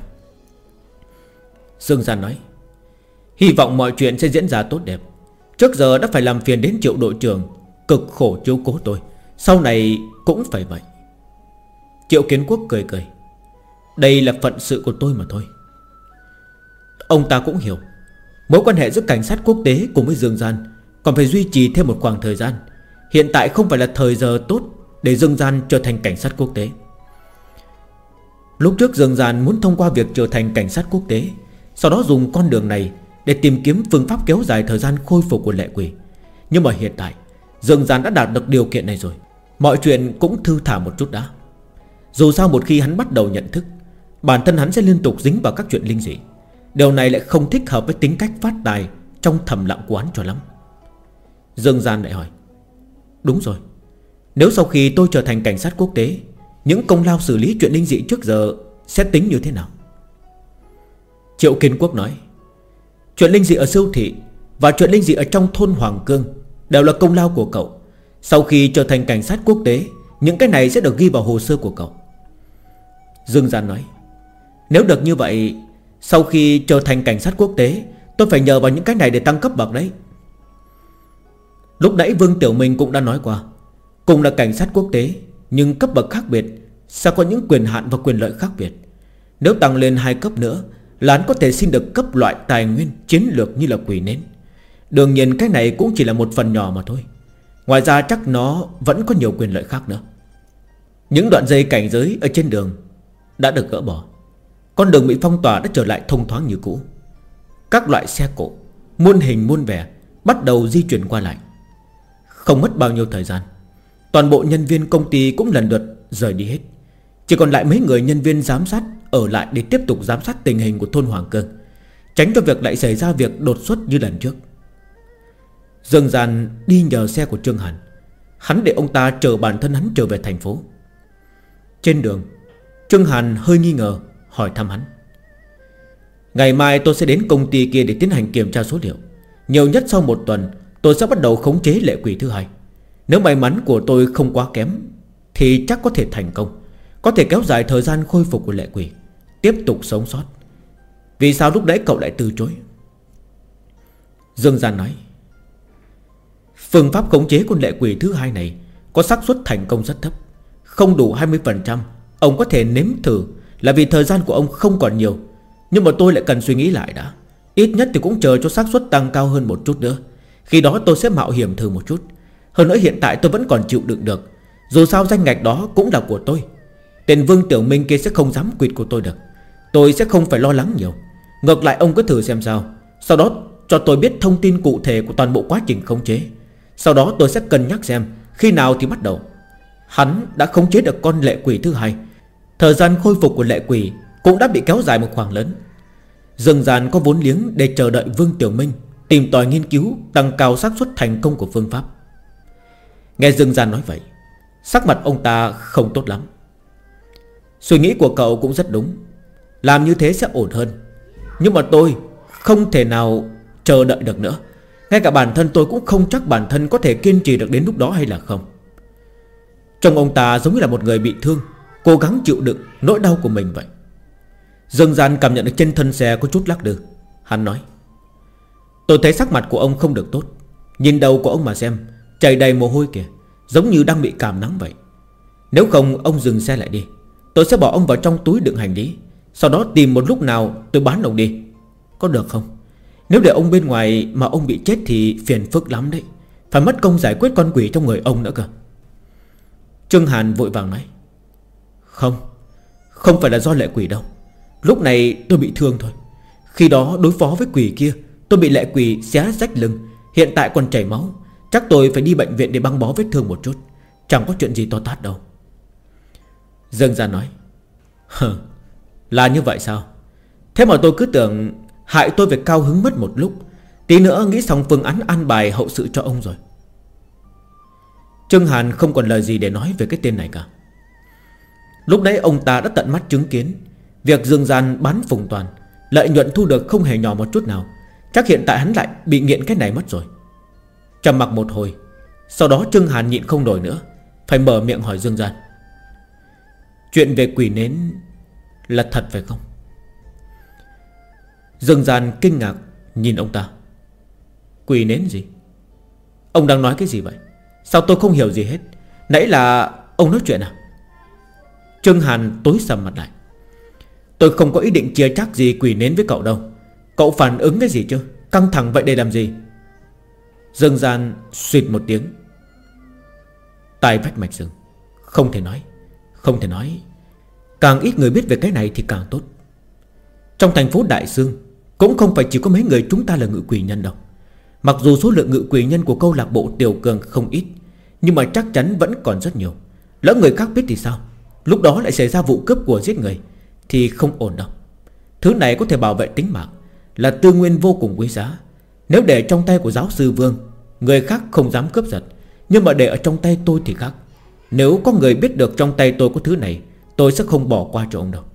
Dương Gian nói: hy vọng mọi chuyện sẽ diễn ra tốt đẹp. Trước giờ đã phải làm phiền đến Triệu đội trưởng cực khổ chiếu cố tôi, sau này cũng phải vậy. Triệu Kiến Quốc cười cười: đây là phận sự của tôi mà thôi. Ông ta cũng hiểu mối quan hệ giữa cảnh sát quốc tế cùng với Dương Gian còn phải duy trì thêm một khoảng thời gian. Hiện tại không phải là thời giờ tốt để Dương Gian trở thành cảnh sát quốc tế. Lúc trước Dương Gian muốn thông qua việc trở thành cảnh sát quốc tế, sau đó dùng con đường này để tìm kiếm phương pháp kéo dài thời gian khôi phục của lệ quỷ. Nhưng mà hiện tại Dương Gian đã đạt được điều kiện này rồi, mọi chuyện cũng thư thả một chút đã. Dù sao một khi hắn bắt đầu nhận thức, bản thân hắn sẽ liên tục dính vào các chuyện linh dị. Điều này lại không thích hợp với tính cách phát tài trong thầm lặng của hắn cho lắm. Dương Gian lại hỏi: đúng rồi, nếu sau khi tôi trở thành cảnh sát quốc tế, những công lao xử lý chuyện linh dị trước giờ sẽ tính như thế nào? Triệu Kiến Quốc nói: chuyện linh dị ở siêu thị và chuyện linh dị ở trong thôn Hoàng Cương đều là công lao của cậu. Sau khi trở thành cảnh sát quốc tế, những cái này sẽ được ghi vào hồ sơ của cậu. Dương Gian nói: nếu được như vậy, sau khi trở thành cảnh sát quốc tế, tôi phải nhờ vào những cái này để tăng cấp bậc đấy. Lúc nãy Vương Tiểu Minh cũng đã nói qua, cùng là cảnh sát quốc tế nhưng cấp bậc khác biệt, sẽ có những quyền hạn và quyền lợi khác biệt. Nếu tăng lên 2 cấp nữa là hắn có thể xin được cấp loại tài nguyên chiến lược như là quỷ nến. Đương nhiên cái này cũng chỉ là một phần nhỏ mà thôi. Ngoài ra chắc nó vẫn có nhiều quyền lợi khác nữa. Những đoạn dây cảnh giới ở trên đường đã được gỡ bỏ. Con đường bị phong tỏa đã trở lại thông thoáng như cũ. Các loại xe cộ muôn hình muôn vẻ bắt đầu di chuyển qua lại. Không mất bao nhiêu thời gian, toàn bộ nhân viên công ty cũng lần lượt rời đi hết. Chỉ còn lại mấy người nhân viên giám sát ở lại để tiếp tục giám sát tình hình của thôn Hoàng Cương, tránh cho việc lại xảy ra việc đột xuất như lần trước. Dương Gian đi nhờ xe của Trương Hàn. Hắn để ông ta chờ bản thân hắn trở về thành phố. Trên đường, Trương Hàn hơi nghi ngờ hỏi thăm hắn: ngày mai tôi sẽ đến công ty kia để tiến hành kiểm tra số liệu. Nhiều nhất sau 1 tuần tôi sẽ bắt đầu khống chế lệ quỷ thứ hai. Nếu may mắn của tôi không quá kém thì chắc có thể thành công, có thể kéo dài thời gian khôi phục của lệ quỷ, tiếp tục sống sót. Vì sao lúc nãy cậu lại từ chối? Dương Gian nói: phương pháp khống chế con lệ quỷ thứ hai này có xác suất thành công rất thấp, không đủ 20%. Ông có thể nếm thử là vì thời gian của ông không còn nhiều. Nhưng mà tôi lại cần suy nghĩ lại đã. Ít nhất thì cũng chờ cho xác suất tăng cao hơn một chút nữa. Khi đó tôi sẽ mạo hiểm thử một chút. Hơn nữa hiện tại tôi vẫn còn chịu đựng được. Dù sao danh ngạch đó cũng là của tôi. Tên Vương Tiểu Minh kia sẽ không dám quỵt của tôi được. Tôi sẽ không phải lo lắng nhiều. Ngược lại ông cứ thử xem sao. Sau đó cho tôi biết thông tin cụ thể của toàn bộ quá trình khống chế. Sau đó tôi sẽ cân nhắc xem khi nào thì bắt đầu. Hắn đã khống chế được con lệ quỷ thứ hai. Thời gian khôi phục của lệ quỷ cũng đã bị kéo dài một khoảng lớn. Dương gian có vốn liếng để chờ đợi Vương Tiểu Minh tìm tòi nghiên cứu, tăng cao xác suất thành công của phương pháp. Nghe Dương gian nói vậy, sắc mặt ông ta không tốt lắm. Suy nghĩ của cậu cũng rất đúng, làm như thế sẽ ổn hơn. Nhưng mà tôi không thể nào chờ đợi được nữa. Ngay cả bản thân tôi cũng không chắc bản thân có thể kiên trì được đến lúc đó hay là không. Trông ông ta giống như là một người bị thương, cố gắng chịu đựng nỗi đau của mình vậy. Dương gian cảm nhận được trên thân xe có chút lắc lư. Hắn nói: tôi thấy sắc mặt của ông không được tốt. Nhìn đầu của ông mà xem, chảy đầy mồ hôi kìa, giống như đang bị cảm nắng vậy. Nếu không ông dừng xe lại đi, tôi sẽ bỏ ông vào trong túi đựng hành lý, sau đó tìm một lúc nào tôi bán ông đi. Có được không? Nếu để ông bên ngoài mà ông bị chết thì phiền phức lắm đấy. Phải mất công giải quyết con quỷ trong người ông nữa cơ. Trương Hàn vội vàng nói: Không phải là do lệ quỷ đâu. Lúc này tôi bị thương thôi. Khi đó đối phó với quỷ kia, tôi bị lệ quỷ xé rách lưng, hiện tại còn chảy máu. Chắc tôi phải đi bệnh viện để băng bó vết thương một chút. Chẳng có chuyện gì to tát đâu. Dương Gia nói: là như vậy sao? Thế mà tôi cứ tưởng hại tôi phải cao hứng mất một lúc, tí nữa nghĩ xong phương án an bài hậu sự cho ông rồi. Trương Hàn không còn lời gì để nói về cái tên này cả. Lúc đấy ông ta đã tận mắt chứng kiến việc Dương Gian bán Phùng Toàn, lợi nhuận thu được không hề nhỏ một chút nào. Chắc hiện tại hắn lại bị nghiện cái này mất rồi. Trầm mặc một hồi, sau đó Trương Hàn nhịn không nổi nữa, phải mở miệng hỏi Dương Gian: chuyện về quỷ nến là thật phải không? Dương Gian kinh ngạc nhìn ông ta: quỷ nến gì? Ông đang nói cái gì vậy? Sao tôi không hiểu gì hết? Nãy là ông nói chuyện à? Trương Hàn tối sầm mặt lại: tôi không có ý định chia chắc gì quỷ nến với cậu đâu. Cậu phản ứng cái gì chứ? Căng thẳng vậy để làm gì? Dương Gian suýt một tiếng: tai vách mạch rừng. Không thể nói. Không thể nói. Càng ít người biết về cái này thì càng tốt. Trong thành phố Đại Sương cũng không phải chỉ có mấy người chúng ta là ngự quỷ nhân đâu. Mặc dù số lượng ngự quỷ nhân của câu lạc bộ Tiểu Cường không ít, nhưng mà chắc chắn vẫn còn rất nhiều. Lỡ người khác biết thì sao? Lúc đó lại xảy ra vụ cướp của giết người thì không ổn đâu. Thứ này có thể bảo vệ tính mạng, là tư nguyên vô cùng quý giá. Nếu để trong tay của giáo sư Vương, người khác không dám cướp giật. Nhưng mà để ở trong tay tôi thì khác. Nếu có người biết được trong tay tôi có thứ này, tôi sẽ không bỏ qua cho ông đâu.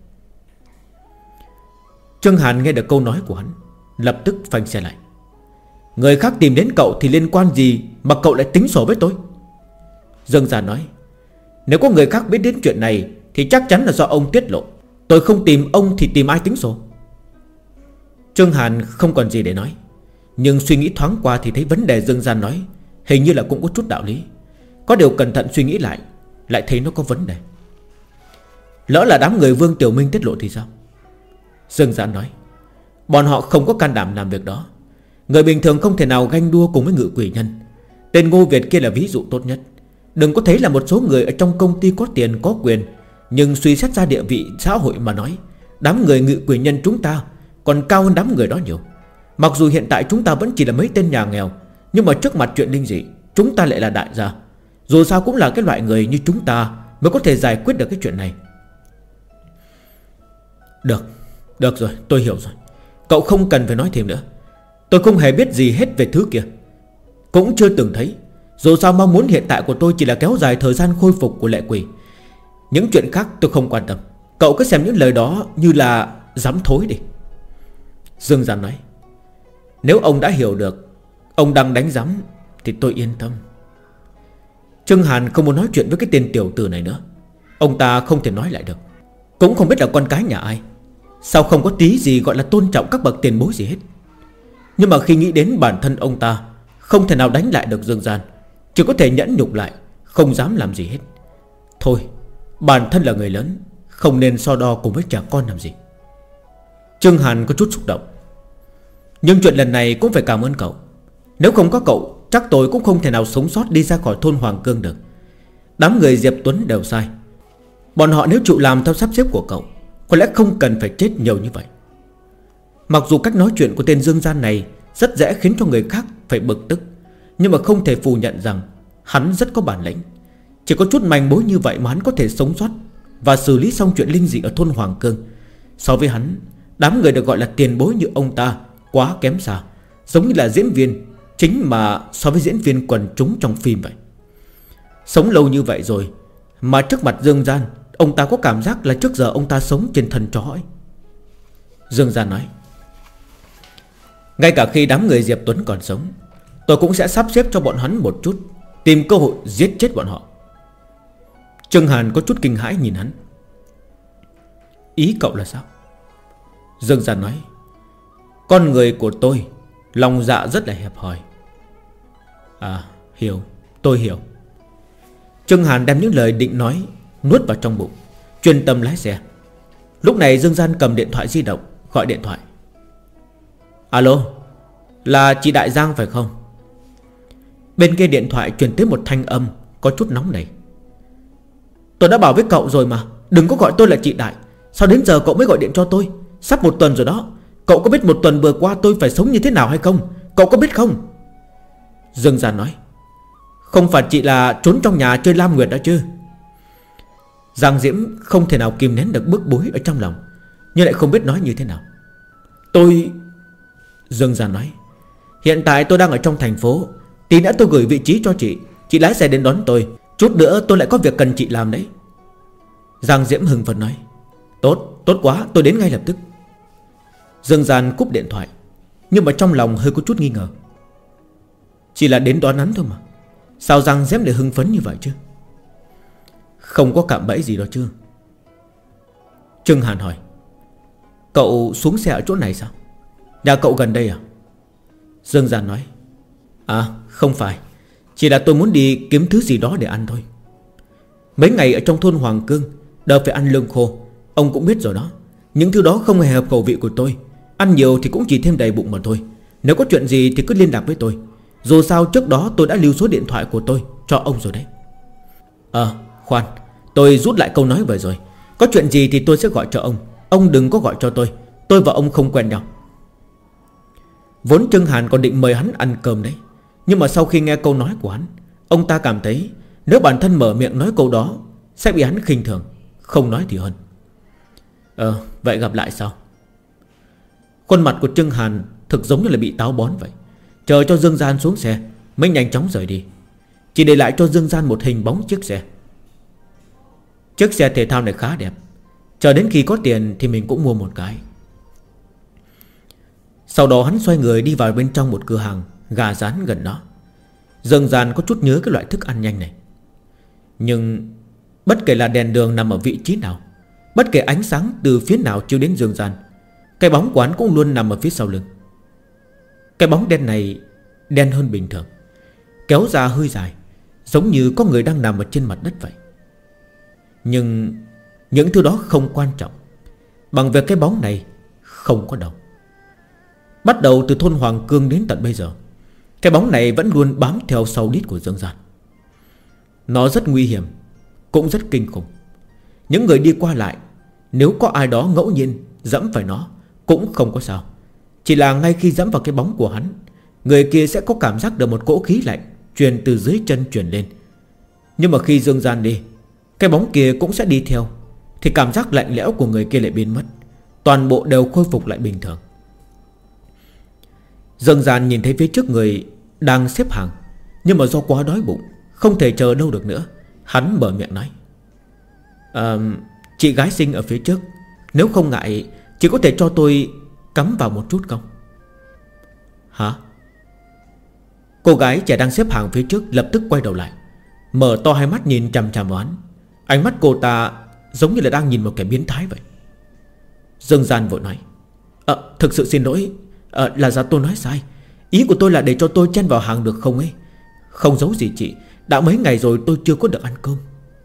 Trương Hàn nghe được câu nói của hắn, lập tức phanh xe lại: người khác tìm đến cậu thì liên quan gì mà cậu lại tính sổ với tôi? Dương Gia nói: nếu có người khác biết đến chuyện này thì chắc chắn là do ông tiết lộ. Tôi không tìm ông thì tìm ai tính sổ? Trương Hàn không còn gì để nói, nhưng suy nghĩ thoáng qua thì thấy vấn đề Dương Gia nói hình như là cũng có chút đạo lý. Có điều cẩn thận suy nghĩ lại, lại thấy nó có vấn đề. Lỡ là đám người Vương Tiểu Minh tiết lộ thì sao? Dương Gia nói: bọn họ không có can đảm làm việc đó. Người bình thường không thể nào ganh đua cùng với ngự quỷ nhân. Tên Ngô Việt kia là ví dụ tốt nhất. Đừng có thấy là một số người ở trong công ty có tiền có quyền, nhưng suy xét ra địa vị xã hội mà nói, đám người ngự quỷ nhân chúng ta còn cao hơn đám người đó nhiều. Mặc dù hiện tại chúng ta vẫn chỉ là mấy tên nhà nghèo, nhưng mà trước mặt chuyện linh dị, chúng ta lại là đại gia. Dù sao cũng là cái loại người như chúng ta mới có thể giải quyết được cái chuyện này. Được rồi, tôi hiểu rồi. Cậu không cần phải nói thêm nữa. Tôi không hề biết gì hết về thứ kia, cũng chưa từng thấy. Dù sao mong muốn hiện tại của tôi chỉ là kéo dài thời gian khôi phục của lệ quỷ. Những chuyện khác tôi không quan tâm. Cậu cứ xem những lời đó như là dám thối đi. Dương Giản nói: nếu ông đã hiểu được, ông đang đánh giám thì tôi yên tâm. Trương Hàn không muốn nói chuyện với cái tên tiểu tử này nữa. Ông ta không thể nói lại được, cũng không biết là con cái nhà ai. Sao không có tí gì gọi là tôn trọng các bậc tiền bối gì hết. Nhưng mà khi nghĩ đến bản thân ông ta không thể nào đánh lại được Dương Gian, chỉ có thể nhẫn nhục lại, không dám làm gì hết. Thôi, bản thân là người lớn, không nên so đo cùng với trẻ con làm gì. Trương Hàn có chút xúc động. Nhưng chuyện lần này cũng phải cảm ơn cậu. Nếu không có cậu, chắc tôi cũng không thể nào sống sót đi ra khỏi thôn Hoàng Cương được. Đám người Diệp Tuấn đều sai. Bọn họ nếu chịu làm theo sắp xếp của cậu, có lẽ không cần phải chết nhiều như vậy. Mặc dù cách nói chuyện của tên Dương Gian này rất dễ khiến cho người khác phải bực tức, Nhưng mà không thể phủ nhận rằng hắn rất có bản lĩnh. Chỉ có chút manh mối như vậy mà hắn có thể sống sót và xử lý xong chuyện linh dị ở thôn Hoàng Cương. So với hắn, đám người được gọi là tiền bối như ông ta quá kém xa. Giống như là diễn viên chính mà so với diễn viên quần chúng trong phim vậy. Sống lâu như vậy rồi mà trước mặt Dương Gian, ông ta có cảm giác là trước giờ ông ta sống trên thân chó ấy. Dương Gian nói: ngay cả khi đám người Diệp Tuấn còn sống, tôi cũng sẽ sắp xếp cho bọn hắn một chút, tìm cơ hội giết chết bọn họ. Trương Hàn có chút kinh hãi nhìn hắn. Ý cậu là sao? Dương Gian nói: con người của tôi lòng dạ rất là hẹp hòi. À, hiểu, tôi hiểu. Trương Hàn đem những lời định nói nuốt vào trong bụng, chuyên tâm lái xe. Lúc này Dương Gian cầm điện thoại di động gọi điện thoại. Alo, là chị Đại Giang phải không? Bên kia điện thoại truyền tới một thanh âm có chút nóng nảy. Tôi đã bảo với cậu rồi mà, đừng có gọi tôi là chị Đại. Sao đến giờ cậu mới gọi điện cho tôi? Sắp 1 tuần rồi đó. Cậu có biết 1 tuần vừa qua tôi phải sống như thế nào hay không? Cậu có biết không? Dương Gian nói: không phải chị là trốn trong nhà chơi Lam Nguyệt đã chứ? Giang Diễm không thể nào kìm nén được bức bối ở trong lòng, nhưng lại không biết nói như thế nào. Tôi... Dương Gian nói: hiện tại tôi đang ở trong thành phố. Tí nữa tôi gửi vị trí cho chị lái xe đến đón tôi. Chút nữa tôi lại có việc cần chị làm đấy. Giang Diễm hưng phấn nói: tốt, tốt quá, tôi đến ngay lập tức. Dương Gian cúp điện thoại, nhưng mà trong lòng hơi có chút nghi ngờ. Chỉ là đến đón hắn thôi mà, sao Giang Diễm lại hưng phấn như vậy chứ? Không có cạm bẫy gì đó chứ? Trương Hàn hỏi: cậu xuống xe ở chỗ này sao? Nhà cậu gần đây à? Dương Gian nói: à, không phải, chỉ là tôi muốn đi kiếm thứ gì đó để ăn thôi. Mấy ngày ở trong thôn Hoàng Cương đều phải ăn lương khô. Ông cũng biết rồi đó, những thứ đó không hề hợp khẩu vị của tôi. Ăn nhiều thì cũng chỉ thêm đầy bụng mà thôi. Nếu có chuyện gì thì cứ liên lạc với tôi. Dù sao trước đó tôi đã lưu số điện thoại của tôi cho ông rồi đấy. Khoan, tôi rút lại câu nói vừa rồi. Có chuyện gì thì tôi sẽ gọi cho ông. Ông đừng có gọi cho tôi. Tôi và ông không quen nhau. Vốn Trương Hàn còn định mời hắn ăn cơm đấy, nhưng mà sau khi nghe câu nói của hắn, ông ta cảm thấy nếu bản thân mở miệng nói câu đó sẽ bị hắn khinh thường, không nói thì hơn. Vậy gặp lại sau. Khuôn mặt của Trương Hàn thực giống như là bị táo bón vậy. Chờ cho Dương Gian xuống xe mới nhanh chóng rời đi, chỉ để lại cho Dương Gian một hình bóng chiếc xe. Chiếc xe thể thao này khá đẹp, chờ đến khi có tiền thì mình cũng mua một cái. Sau đó hắn xoay người đi vào bên trong một cửa hàng gà rán gần đó. Dương Gian có chút nhớ cái loại thức ăn nhanh này. Nhưng bất kể là đèn đường nằm ở vị trí nào, bất kể ánh sáng từ phía nào chiếu đến Dương Gian, cái bóng của hắn cũng luôn nằm ở phía sau lưng. Cái bóng đen này đen hơn bình thường, kéo ra hơi dài, giống như có người đang nằm ở trên mặt đất vậy. Nhưng những thứ đó không quan trọng bằng việc cái bóng này không có đầu. Bắt đầu từ thôn Hoàng Cương đến tận bây giờ, cái bóng này vẫn luôn bám theo sau đít của Dương Gian. Nó rất nguy hiểm, cũng rất kinh khủng. Những người đi qua lại, nếu có ai đó ngẫu nhiên dẫm phải nó cũng không có sao. Chỉ là ngay khi dẫm vào cái bóng của hắn, người kia sẽ có cảm giác được một cỗ khí lạnh truyền từ dưới chân truyền lên. Nhưng mà khi Dương Gian đi, cái bóng kia cũng sẽ đi theo, thì cảm giác lạnh lẽo của người kia lại biến mất. Toàn bộ đều khôi phục lại bình thường. Dương Gian nhìn thấy phía trước người đang xếp hàng, nhưng mà do quá đói bụng, không thể chờ đâu được nữa. Hắn mở miệng nói: chị gái xinh ở phía trước, nếu không ngại chị có thể cho tôi cắm vào một chút không? Hả? Cô gái trẻ đang xếp hàng phía trước lập tức quay đầu lại, mở to hai mắt nhìn chằm chằm vào hắn. Ánh mắt cô ta giống như là đang nhìn một kẻ biến thái vậy. Dương Gian vội nói: thực sự xin lỗi, là do tôi nói sai. Ý của tôi là để cho tôi chen vào hàng được không ấy. Không giấu gì chị, đã mấy ngày rồi tôi chưa có được ăn cơm.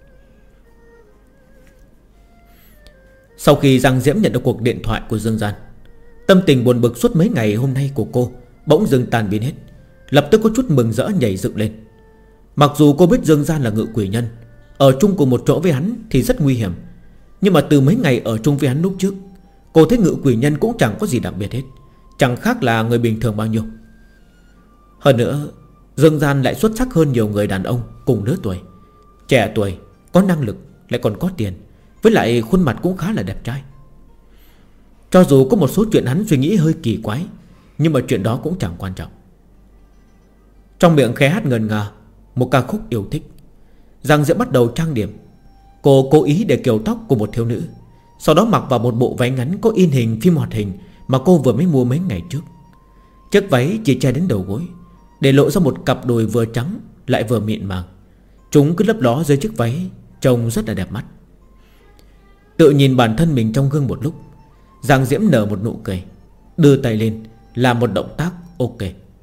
Sau khi Giang Diễm nhận được cuộc điện thoại của Dương Gian, tâm tình buồn bực suốt mấy ngày hôm nay của cô bỗng dưng tan biến hết. Lập tức có chút mừng rỡ nhảy dựng lên. Mặc dù cô biết Dương Gian là ngự quỷ nhân, ở chung cùng một chỗ với hắn thì rất nguy hiểm, nhưng mà từ mấy ngày ở chung với hắn lúc trước, cô thấy ngự quỷ nhân cũng chẳng có gì đặc biệt hết, chẳng khác là người bình thường bao nhiêu. Hơn nữa, Dương gian lại xuất sắc hơn nhiều người đàn ông cùng lứa tuổi. Trẻ tuổi, có năng lực, lại còn có tiền, với lại khuôn mặt cũng khá là đẹp trai. Cho dù có một số chuyện hắn suy nghĩ hơi kỳ quái, nhưng mà chuyện đó cũng chẳng quan trọng. Trong miệng khẽ hát ngân nga một ca khúc yêu thích, Giang Diễm bắt đầu trang điểm. Cô cố ý để kiểu tóc của một thiếu nữ, sau đó mặc vào một bộ váy ngắn có in hình phim hoạt hình mà cô vừa mới mua mấy ngày trước. Chiếc váy chỉ che đến đầu gối, để lộ ra một cặp đùi vừa trắng lại vừa mịn màng. Chúng cứ lấp ló dưới chiếc váy, trông rất là đẹp mắt. Tự nhìn bản thân mình trong gương một lúc, Giang Diễm nở một nụ cười, đưa tay lên làm một động tác ok.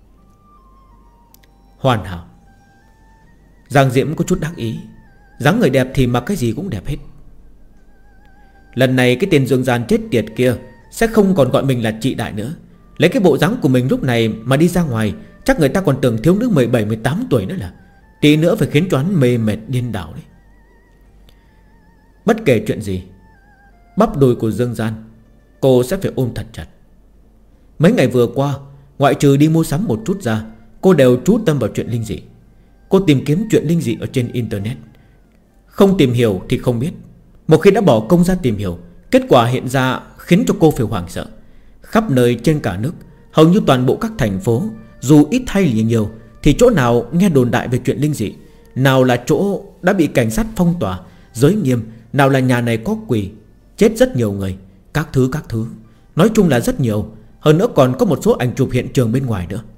Hoàn hảo. Giang Diễm có chút đắc ý, dáng người đẹp thì mặc cái gì cũng đẹp hết. Lần này cái tên Dương Gian chết tiệt kia sẽ không còn gọi mình là chị đại nữa. Lấy cái bộ dáng của mình lúc này mà đi ra ngoài, chắc người ta còn tưởng thiếu nữ 17-18 tuổi nữa là. Tí nữa phải khiến cho hắn mê mệt điên đảo đấy. Bất kể chuyện gì, bắp đùi của Dương Gian cô sẽ phải ôm thật chặt. Mấy ngày vừa qua, ngoại trừ đi mua sắm một chút ra, cô đều chú tâm vào chuyện linh dị. Cô tìm kiếm chuyện linh dị ở trên internet. Không tìm hiểu thì không biết. Một khi đã bỏ công ra tìm hiểu, kết quả hiện ra khiến cho cô phải hoảng sợ. Khắp nơi trên cả nước, hầu như toàn bộ các thành phố, dù ít hay là nhiều, thì chỗ nào nghe đồn đại về chuyện linh dị, nào là chỗ đã bị cảnh sát phong tỏa, giới nghiêm, nào là nhà này có quỷ, chết rất nhiều người, các thứ. Nói chung là rất nhiều. Hơn nữa còn có một số ảnh chụp hiện trường bên ngoài nữa.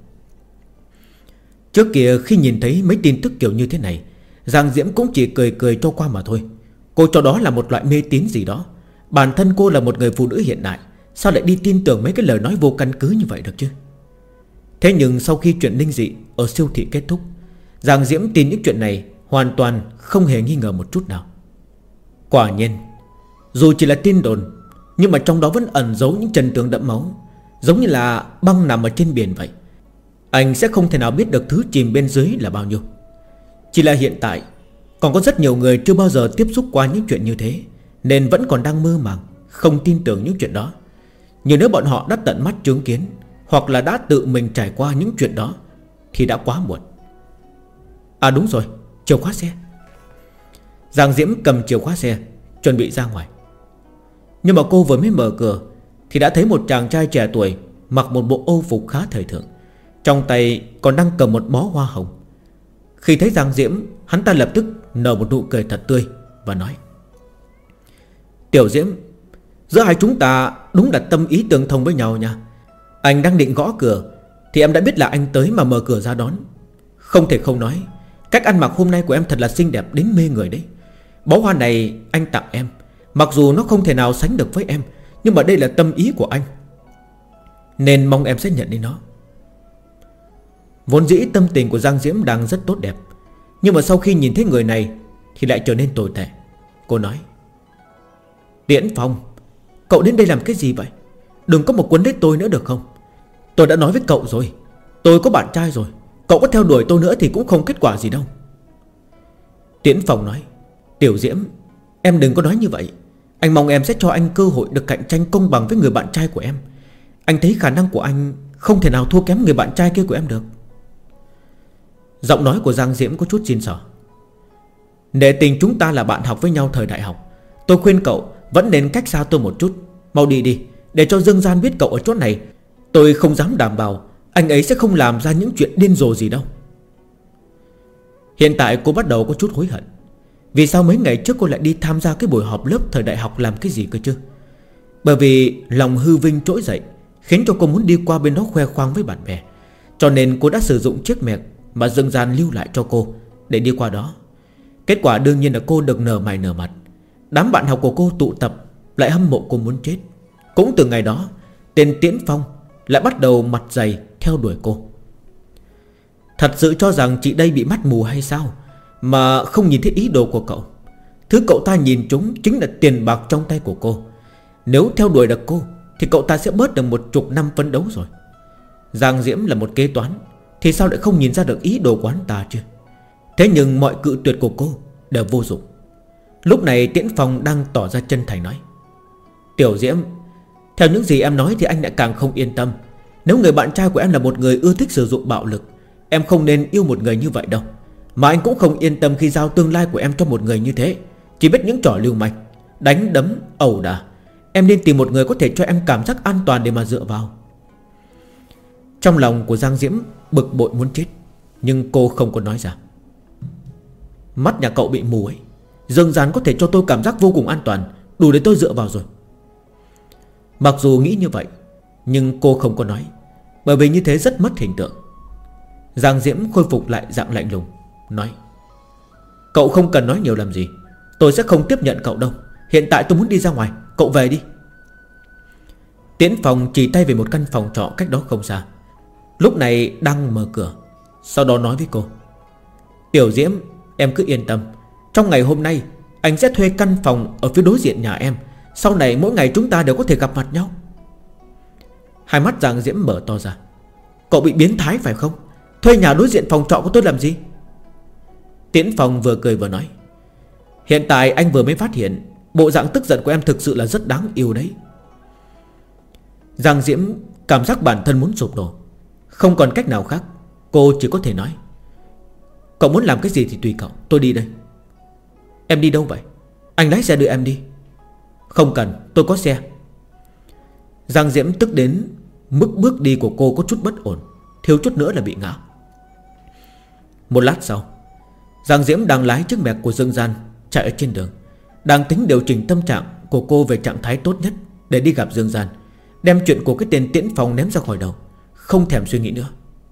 Trước kia khi nhìn thấy mấy tin tức kiểu như thế này, Giang Diễm cũng chỉ cười cho qua mà thôi. Cô cho đó là một loại mê tín gì đó. Bản thân cô là một người phụ nữ hiện đại, sao lại đi tin tưởng mấy cái lời nói vô căn cứ như vậy được chứ? Thế nhưng sau khi chuyện linh dị ở siêu thị kết thúc, Giang Diễm tin những chuyện này hoàn toàn không hề nghi ngờ một chút nào. Quả nhiên, dù chỉ là tin đồn, nhưng mà trong đó vẫn ẩn giấu những chân tướng đẫm máu, giống như là băng nằm ở trên biển vậy. Anh sẽ không thể nào biết được thứ chìm bên dưới là bao nhiêu. Chỉ là hiện tại còn có rất nhiều người chưa bao giờ tiếp xúc qua những chuyện như thế, nên vẫn còn đang mơ màng, không tin tưởng những chuyện đó. Nhưng nếu bọn họ đã tận mắt chứng kiến, hoặc là đã tự mình trải qua những chuyện đó, thì đã quá muộn. À đúng rồi, chìa khóa xe. Giang Diễm cầm chìa khóa xe, chuẩn bị ra ngoài. Nhưng mà cô vừa mới mở cửa thì đã thấy một chàng trai trẻ tuổi mặc một bộ âu phục khá thời thượng, trong tay còn đang cầm một bó hoa hồng. Khi thấy Giang Diễm, hắn ta lập tức nở một nụ cười thật tươi và nói: Tiểu Diễm, giữa hai chúng ta đúng là tâm ý tương thông với nhau nha. Anh đang định gõ cửa thì em đã biết là anh tới mà mở cửa ra đón. Không thể không nói, cách ăn mặc hôm nay của em thật là xinh đẹp đến mê người đấy. Bó hoa này anh tặng em, mặc dù nó không thể nào sánh được với em, nhưng mà đây là tâm ý của anh, nên mong em sẽ nhận lấy nó. Vốn dĩ tâm tình của Giang Diễm đang rất tốt đẹp, nhưng mà sau khi nhìn thấy người này thì lại trở nên tồi tệ. Cô nói: Tiễn Phong, cậu đến đây làm cái gì vậy? Đừng có một quấn lấy tôi nữa được không? Tôi đã nói với cậu rồi, tôi có bạn trai rồi. Cậu có theo đuổi tôi nữa thì cũng không kết quả gì đâu. Tiễn Phong nói: Tiểu Diễm, em đừng có nói như vậy. Anh mong em sẽ cho anh cơ hội được cạnh tranh công bằng với người bạn trai của em. Anh thấy khả năng của anh không thể nào thua kém người bạn trai kia của em được. Giọng nói của Giang Diễm có chút xin xỏ. Nể tình chúng ta là bạn học với nhau thời đại học, tôi khuyên cậu vẫn nên cách xa tôi một chút. Mau đi đi, để cho Dương Gian biết cậu ở chỗ này. Tôi không dám đảm bảo anh ấy sẽ không làm ra những chuyện điên rồ gì đâu. Hiện tại cô bắt đầu có chút hối hận. Vì sao mấy ngày trước cô lại đi tham gia cái buổi họp lớp thời đại học làm cái gì cơ chứ? Bởi vì lòng hư vinh trỗi dậy, khiến cho cô muốn đi qua bên đó khoe khoang với bạn bè. Cho nên cô đã sử dụng chiếc mẹc mà Dương Gian lưu lại cho cô để đi qua đó. Kết quả đương nhiên là cô được nở mày nở mặt. Đám bạn học của cô tụ tập lại hâm mộ cô muốn chết. Cũng từ ngày đó, tên Tiễn Phong lại bắt đầu mặt dày theo đuổi cô. Thật sự cho rằng chị đây bị mắt mù hay sao mà không nhìn thấy ý đồ của cậu? Thứ cậu ta nhìn chúng chính là tiền bạc trong tay của cô. Nếu theo đuổi được cô thì cậu ta sẽ bớt được 10 năm phấn đấu rồi. Giang Diễm là một kế toán, thì sao lại không nhìn ra được ý đồ của hắn ta chứ? Thế nhưng mọi cự tuyệt của cô đều vô dụng. Lúc này Tiễn Phong đang tỏ ra chân thành nói: Tiểu Diễm, theo những gì em nói thì anh lại càng không yên tâm. Nếu người bạn trai của em là một người ưa thích sử dụng bạo lực Em không nên yêu một người như vậy đâu. Mà anh cũng không yên tâm khi giao tương lai của em cho một người như thế, chỉ biết những trò lưu manh, đánh đấm, ẩu đả. Em nên tìm một người có thể cho em cảm giác an toàn để mà dựa vào. Trong lòng của Giang Diễm bực bội muốn chết, nhưng cô không có nói ra. Mắt nhà cậu bị mù ấy. Dương Gian có thể cho tôi cảm giác vô cùng an toàn, đủ để tôi dựa vào rồi. Mặc dù nghĩ như vậy, nhưng cô không có nói, bởi vì như thế rất mất hình tượng. Giang Diễm khôi phục lại dạng lạnh lùng, nói: Cậu không cần nói nhiều làm gì, tôi sẽ không tiếp nhận cậu đâu. Hiện tại tôi muốn đi ra ngoài, cậu về đi. Tiễn Phong chỉ tay về một căn phòng trọ cách đó không xa, lúc này đang mở cửa. Sau đó nói với cô: Tiểu Diễm, em cứ yên tâm. Trong ngày hôm nay anh sẽ thuê căn phòng ở phía đối diện nhà em. Sau này mỗi ngày chúng ta đều có thể gặp mặt nhau. Hai mắt Giang Diễm mở to ra. Cậu bị biến thái phải không? Thuê nhà đối diện phòng trọ của tôi làm gì? Tiễn Phong vừa cười vừa nói: Hiện tại anh vừa mới phát hiện bộ dạng tức giận của em thực sự là rất đáng yêu đấy. Giang Diễm cảm giác bản thân muốn sụp đổ. Không còn cách nào khác, cô chỉ có thể nói: Cậu muốn làm cái gì thì tùy cậu, tôi đi đây. Em đi đâu vậy? Anh lái xe đưa em đi. Không cần, tôi có xe. Giang Diễm tức đến mức bước đi của cô có chút bất ổn, thiếu chút nữa là bị ngã. Một lát sau, Giang Diễm đang lái chiếc Mac của Dương Gian chạy ở trên đường, đang tính điều chỉnh tâm trạng của cô về trạng thái tốt nhất để đi gặp Dương Gian, đem chuyện của cái tên Tiễn Phong ném ra khỏi đầu, không thèm suy nghĩ nữa.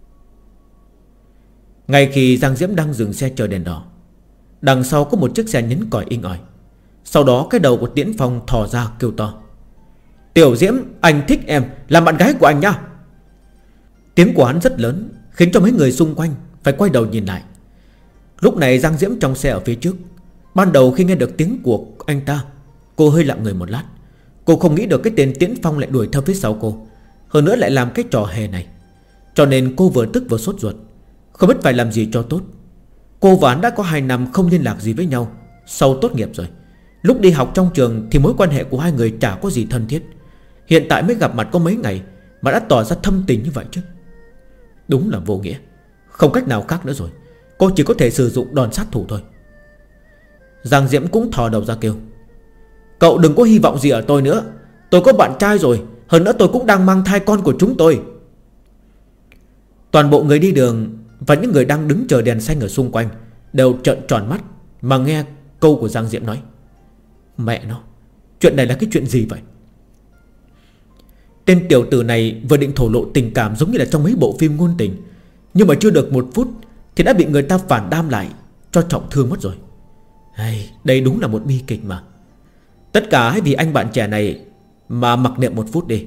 Ngay khi Giang Diễm đang dừng xe chờ đèn đỏ, đằng sau có một chiếc xe nhấn còi inh ỏi. Sau đó cái đầu của Tiễn Phong thò ra kêu to: Tiểu Diễm, anh thích em, làm bạn gái của anh nha. Tiếng của hắn rất lớn, khiến cho mấy người xung quanh phải quay đầu nhìn lại. Lúc này Giang Diễm trong xe ở phía trước. Ban đầu khi nghe được tiếng của anh ta, cô hơi lặng người một lát. Cô không nghĩ được cái tên Tiễn Phong lại đuổi theo phía sau cô, hơn nữa lại làm cái trò hề này. Cho nên cô vừa tức vừa sốt ruột, không biết phải làm gì cho tốt. Cô và hắn đã có 2 năm không liên lạc gì với nhau sau tốt nghiệp rồi. Lúc đi học trong trường thì mối quan hệ của hai người chả có gì thân thiết. Hiện tại mới gặp mặt có mấy ngày mà đã tỏ ra thâm tình như vậy chứ. Đúng là vô nghĩa. Không cách nào khác nữa rồi, cô chỉ có thể sử dụng đòn sát thủ thôi. Giang Diễm cũng thò đầu ra kêu: Cậu đừng có hy vọng gì ở tôi nữa. Tôi có bạn trai rồi, hơn nữa tôi cũng đang mang thai con của chúng tôi. Toàn bộ người đi đường và những người đang đứng chờ đèn xanh ở xung quanh đều trợn tròn mắt mà nghe câu của Giang Diễm nói: Mẹ nó, chuyện này là cái chuyện gì vậy? Tên tiểu tử này vừa định thổ lộ tình cảm giống như là trong mấy bộ phim ngôn tình, nhưng mà chưa được 1 phút thì đã bị người ta phản đam lại cho trọng thương mất rồi. Đây đúng là một bi kịch mà. Tất cả hãy vì anh bạn trẻ này mà mặc niệm 1 phút đi.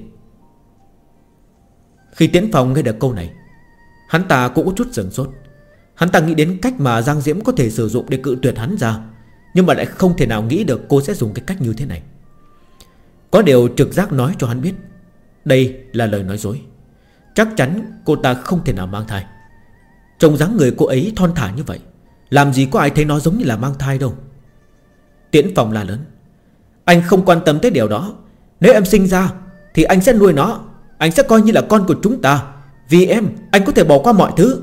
Khi Tiễn Phong nghe được câu này, hắn ta cũng có chút sửng sốt. Hắn ta nghĩ đến cách mà Giang Diễm có thể sử dụng để cự tuyệt hắn ra, nhưng mà lại không thể nào nghĩ được cô sẽ dùng cái cách như thế này. Có điều trực giác nói cho hắn biết đây là lời nói dối. Chắc chắn cô ta không thể nào mang thai. Trông dáng người cô ấy thon thả như vậy, làm gì có ai thấy nó giống như là mang thai đâu. Tiễn Phong la lớn: Anh không quan tâm tới điều đó. Nếu em sinh ra thì anh sẽ nuôi nó. Anh sẽ coi như là con của chúng ta. Vì em, anh có thể bỏ qua mọi thứ.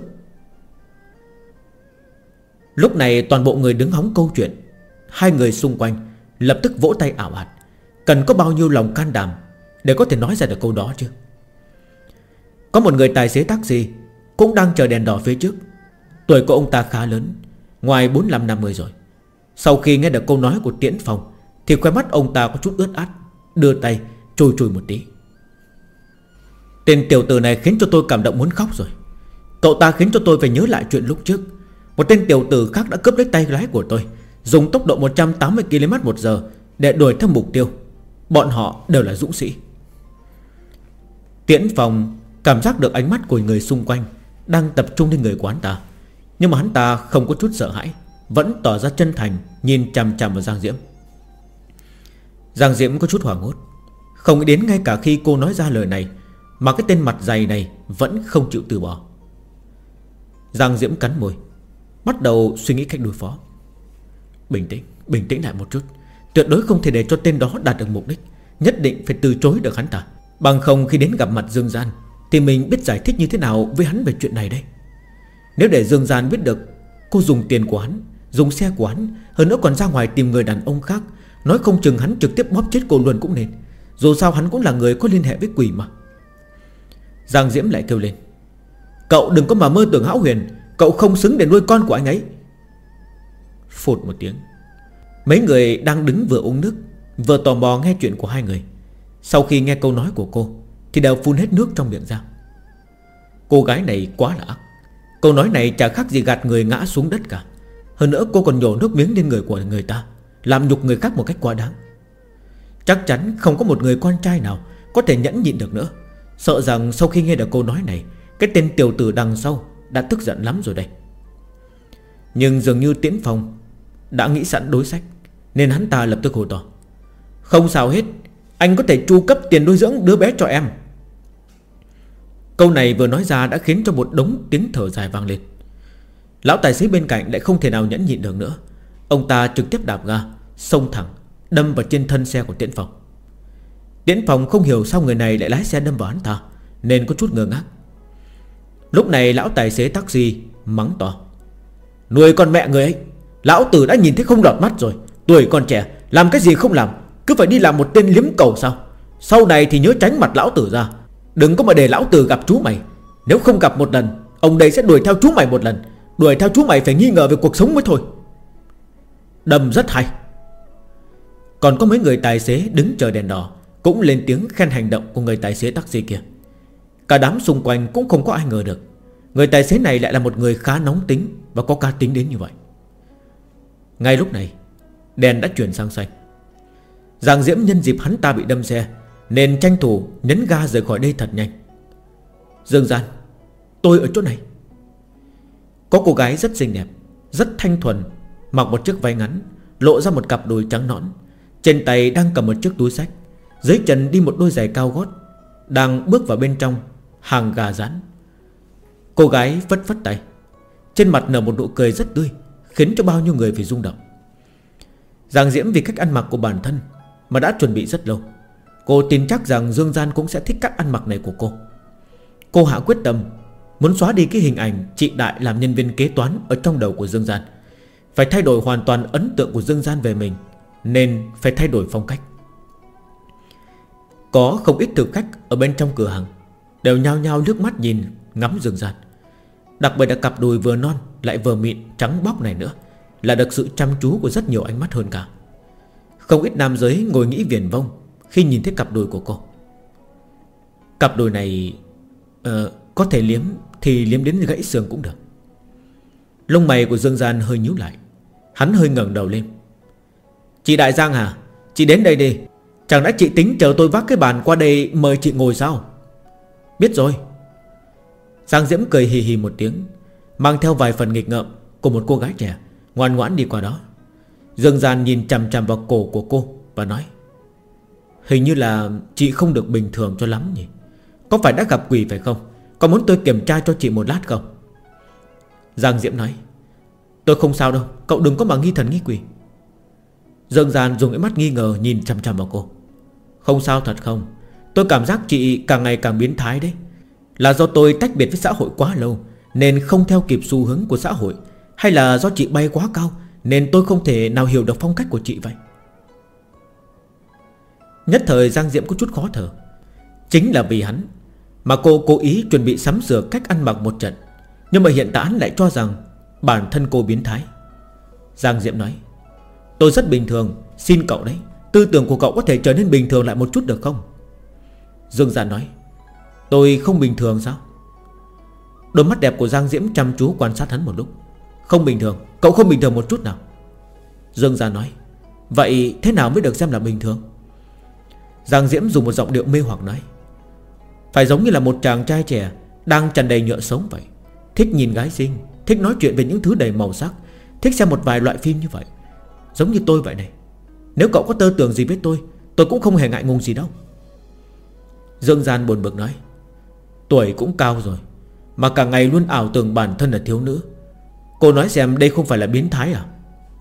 Lúc này toàn bộ người đứng hóng câu chuyện, hai người xung quanh lập tức vỗ tay ảo ạt. Cần có bao nhiêu lòng can đảm để có thể nói ra được câu đó chứ. Có một người tài xế taxi cũng đang chờ đèn đỏ phía trước. Tuổi của ông ta khá lớn, ngoài 45-50 rồi. Sau khi nghe được câu nói của Tiễn Phong thì khóe mắt ông ta có chút ướt át, đưa tay chùi chùi một tí. Tên tiểu tử này khiến cho tôi cảm động muốn khóc rồi. Cậu ta khiến cho tôi phải nhớ lại chuyện lúc trước. Một tên tiểu tử khác đã cướp lấy tay lái của tôi, dùng tốc độ 180 km/h để đuổi theo mục tiêu. Bọn họ đều là dũng sĩ. Tiễn Phong cảm giác được ánh mắt của người xung quanh đang tập trung lên người của hắn ta, nhưng mà hắn ta không có chút sợ hãi, vẫn tỏ ra chân thành nhìn chằm chằm vào Giang Diễm. Giang Diễm có chút hoảng hốt, không nghĩ đến ngay cả khi cô nói ra lời này mà cái tên mặt dày này vẫn không chịu từ bỏ. Giang Diễm cắn môi, bắt đầu suy nghĩ cách đối phó. Bình tĩnh lại một chút. Tuyệt đối không thể để cho tên đó đạt được mục đích. Nhất định phải từ chối được hắn ta. Bằng không khi đến gặp mặt Dương Gian thì mình biết giải thích như thế nào với hắn về chuyện này đây. Nếu để Dương Gian biết được cô dùng tiền của hắn, dùng xe của hắn, hơn nữa còn ra ngoài tìm người đàn ông khác, nói không chừng hắn trực tiếp bóp chết cô luôn cũng nên. Dù sao hắn cũng là người có liên hệ với quỷ mà. Giang Diễm lại kêu lên: Cậu đừng có mà mơ tưởng hão huyền, cậu không xứng để nuôi con của anh ấy. Phụt một tiếng, mấy người đang đứng vừa uống nước vừa tò mò nghe chuyện của hai người. Sau khi nghe câu nói của cô thì đều phun hết nước trong miệng ra. Cô gái này quá là ác. Câu nói này chả khác gì gạt người ngã xuống đất cả. Hơn nữa cô còn nhổ nước miếng lên người của người ta, làm nhục người khác một cách quá đáng. Chắc chắn không có một người con trai nào có thể nhẫn nhịn được nữa. Sợ rằng sau khi nghe được câu nói này, cái tên tiểu tử đằng sau đã tức giận lắm rồi đây. Nhưng dường như Tiễn Phong đã nghĩ sẵn đối sách, nên hắn ta lập tức hô to: Không sao hết, anh có thể tru cấp tiền nuôi dưỡng đứa bé cho em. Câu này vừa nói ra đã khiến cho một đống tiếng thở dài vang lên. Lão tài xế bên cạnh lại không thể nào nhẫn nhịn được nữa. Ông ta trực tiếp đạp ga, xông thẳng đâm vào trên thân xe của Tiễn Phong. Tiễn Phong không hiểu sao người này lại lái xe đâm vào hắn ta, nên có chút ngơ ngác. Lúc này lão tài xế taxi mắng to: Nuôi con mẹ người ấy, lão tử đã nhìn thấy không lọt mắt rồi. Tuổi còn trẻ, làm cái gì không làm, cứ phải đi làm một tên liếm cầu sao? Sau này thì nhớ tránh mặt lão tử ra, đừng có mà để lão tử gặp chú mày. Nếu không gặp một lần, ông đây sẽ đuổi theo chú mày một lần. Đuổi theo chú mày phải nghi ngờ về cuộc sống mới thôi. Đâm rất hay. Còn có mấy người tài xế đứng chờ đèn đỏ cũng lên tiếng khen hành động của người tài xế taxi kia. Cả đám xung quanh cũng không có ai ngờ được người tài xế này lại là một người khá nóng tính và có cá tính đến như vậy. Ngay lúc này đèn đã chuyển sang xanh. Giang Diễm nhân dịp hắn ta bị đâm xe nên tranh thủ nhấn ga rời khỏi đây thật nhanh. Dương Gian, tôi ở chỗ này. Có cô gái rất xinh đẹp, rất thanh thuần, mặc một chiếc váy ngắn, lộ ra một cặp đùi trắng nõn. Trên tay đang cầm một chiếc túi xách, dưới chân đi một đôi giày cao gót, đang bước vào bên trong hàng gà rán. Cô gái phất phất tay, trên mặt nở một nụ cười rất tươi, khiến cho bao nhiêu người phải rung động. Giang Diễm vì cách ăn mặc của bản thân mà đã chuẩn bị rất lâu. Cô tin chắc rằng Dương Gian cũng sẽ thích cách ăn mặc này của cô. Cô hạ quyết tâm muốn xóa đi cái hình ảnh chị Đại làm nhân viên kế toán ở trong đầu của Dương Gian, phải thay đổi hoàn toàn ấn tượng của Dương Gian về mình, nên phải thay đổi phong cách. Có không ít thực khách ở bên trong cửa hàng đều nhao nhao liếc mắt nhìn ngắm Dương Gian. Đặc biệt là cặp đùi vừa non lại vừa mịn trắng bóc này nữa là được sự chăm chú của rất nhiều ánh mắt hơn cả. Không ít nam giới ngồi nghĩ viển vông khi nhìn thấy cặp đùi của cô. Cặp đùi này có thể liếm thì liếm đến gãy xương cũng được. Lông mày của Dương Gian hơi nhíu lại. Hắn hơi ngẩng đầu lên. Chị Đại Giang hả? Chị đến đây đi. Chẳng lẽ chị tính chờ tôi vác cái bàn qua đây mời chị ngồi sao? Biết rồi. Giang Diễm cười hì hì một tiếng, mang theo vài phần nghịch ngợm của một cô gái trẻ, ngoan ngoãn đi qua đó. Dương Gian nhìn chằm chằm vào cổ của cô và nói: Hình như là chị không được bình thường cho lắm nhỉ? Có phải đã gặp quỷ phải không? Có muốn tôi kiểm tra cho chị một lát không? Giang Diễm nói: Tôi không sao đâu, cậu đừng có mà nghi thần nghi quỷ. Dương Gian dùng cái mắt nghi ngờ nhìn chằm chằm vào cô. Không sao thật không? Tôi cảm giác chị càng ngày càng biến thái đấy. Là do tôi tách biệt với xã hội quá lâu nên không theo kịp xu hướng của xã hội, hay là do chị bay quá cao nên tôi không thể nào hiểu được phong cách của chị vậy? Nhất thời Giang Diễm có chút khó thở. Chính là vì hắn mà cô cố ý chuẩn bị sắm sửa cách ăn mặc một trận, nhưng mà hiện tại hắn lại cho rằng bản thân cô biến thái. Giang Diễm nói: Tôi rất bình thường, xin cậu đấy, tư tưởng của cậu có thể trở nên bình thường lại một chút được không? Dương Gian nói: Tôi không bình thường sao? Đôi mắt đẹp của Giang Diễm chăm chú quan sát hắn một lúc. Không bình thường, cậu không bình thường một chút nào. Dương Gian nói: Vậy thế nào mới được xem là bình thường? Giang Diễm dùng một giọng điệu mê hoặc nói: Phải giống như là một chàng trai trẻ đang tràn đầy nhựa sống vậy. Thích nhìn gái xinh, thích nói chuyện về những thứ đầy màu sắc, thích xem một vài loại phim như vậy. Giống như tôi vậy này. Nếu cậu có tơ tưởng gì với tôi cũng không hề ngại ngùng gì đâu. Dương Gian buồn bực nói: Tuổi cũng cao rồi mà cả ngày luôn ảo tưởng bản thân là thiếu nữ. Cô nói xem đây không phải là biến thái à?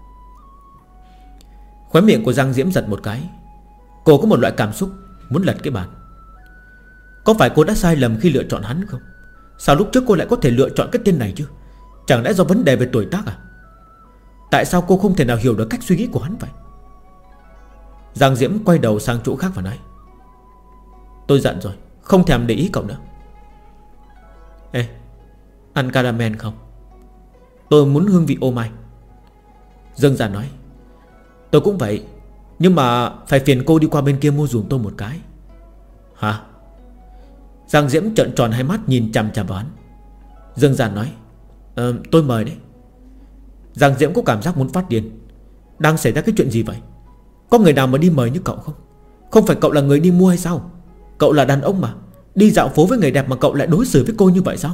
Khóe miệng của Giang Diễm giật một cái. Cô có một loại cảm xúc muốn lật cái bàn. Có phải cô đã sai lầm khi lựa chọn hắn không? Sao lúc trước cô lại có thể lựa chọn cái tên này chứ? Chẳng lẽ do vấn đề về tuổi tác à? Tại sao cô không thể nào hiểu được cách suy nghĩ của hắn vậy? Giang Diễm quay đầu sang chỗ khác và nói: tôi giận rồi, không thèm để ý cậu nữa. Ê, ăn caramel không? Tôi muốn hương vị ô mai. Dương Giản nói: tôi cũng vậy, nhưng mà phải phiền cô đi qua bên kia mua dùm tôi một cái. Hả? Giang Diễm trợn tròn hai mắt nhìn chằm chằm vào hắn. Dương Giản nói: tôi mời đấy. Giang Diễm có cảm giác muốn phát điên. Đang xảy ra cái chuyện gì vậy? Có người nào mà đi mời như cậu không? Không phải cậu là người đi mua hay sao? Cậu là đàn ông mà, đi dạo phố với người đẹp mà cậu lại đối xử với cô như vậy sao?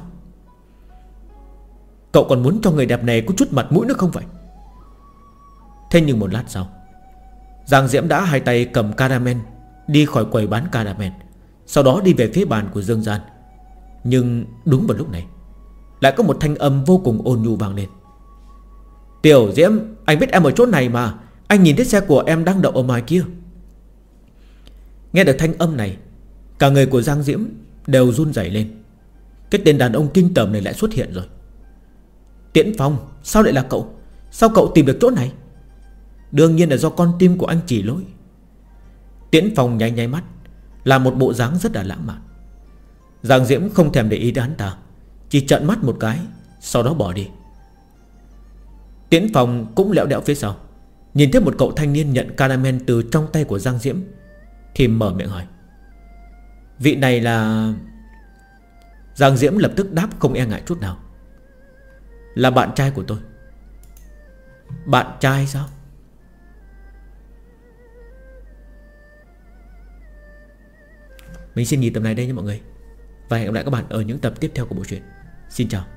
Cậu còn muốn cho người đẹp này có chút mặt mũi nữa không vậy? Thế nhưng một lát sau, Giang Diễm đã hai tay cầm caramel đi khỏi quầy bán caramel, sau đó đi về phía bàn của Dương Gian. Nhưng đúng vào lúc này, lại có một thanh âm vô cùng ôn nhu vang lên: Tiểu Diễm, anh biết em ở chỗ này mà. Anh nhìn thấy xe của em đang đậu ở ngoài kia. Nghe được thanh âm này, cả người của Giang Diễm đều run rẩy lên. Cái tên đàn ông kinh tởm này lại xuất hiện rồi. Tiễn Phong, sao lại là cậu? Sao cậu tìm được chỗ này? Đương nhiên là do con tim của anh chỉ lối. Tiễn Phong nháy nháy mắt, là một bộ dáng rất là lãng mạn. Giang Diễm không thèm để ý đến hắn ta, chỉ trợn mắt một cái, sau đó bỏ đi. Tiễn Phong cũng lẹo đẹo phía sau, nhìn thấy một cậu thanh niên nhận caramel từ trong tay của Giang Diễm, thì mở miệng hỏi: vị này là... Giang Diễm lập tức đáp không e ngại chút nào: là bạn trai của tôi. Bạn trai sao? Mình xin nghỉ tập này đây nha mọi người, và hẹn gặp lại các bạn ở những tập tiếp theo của bộ truyện. Xin chào.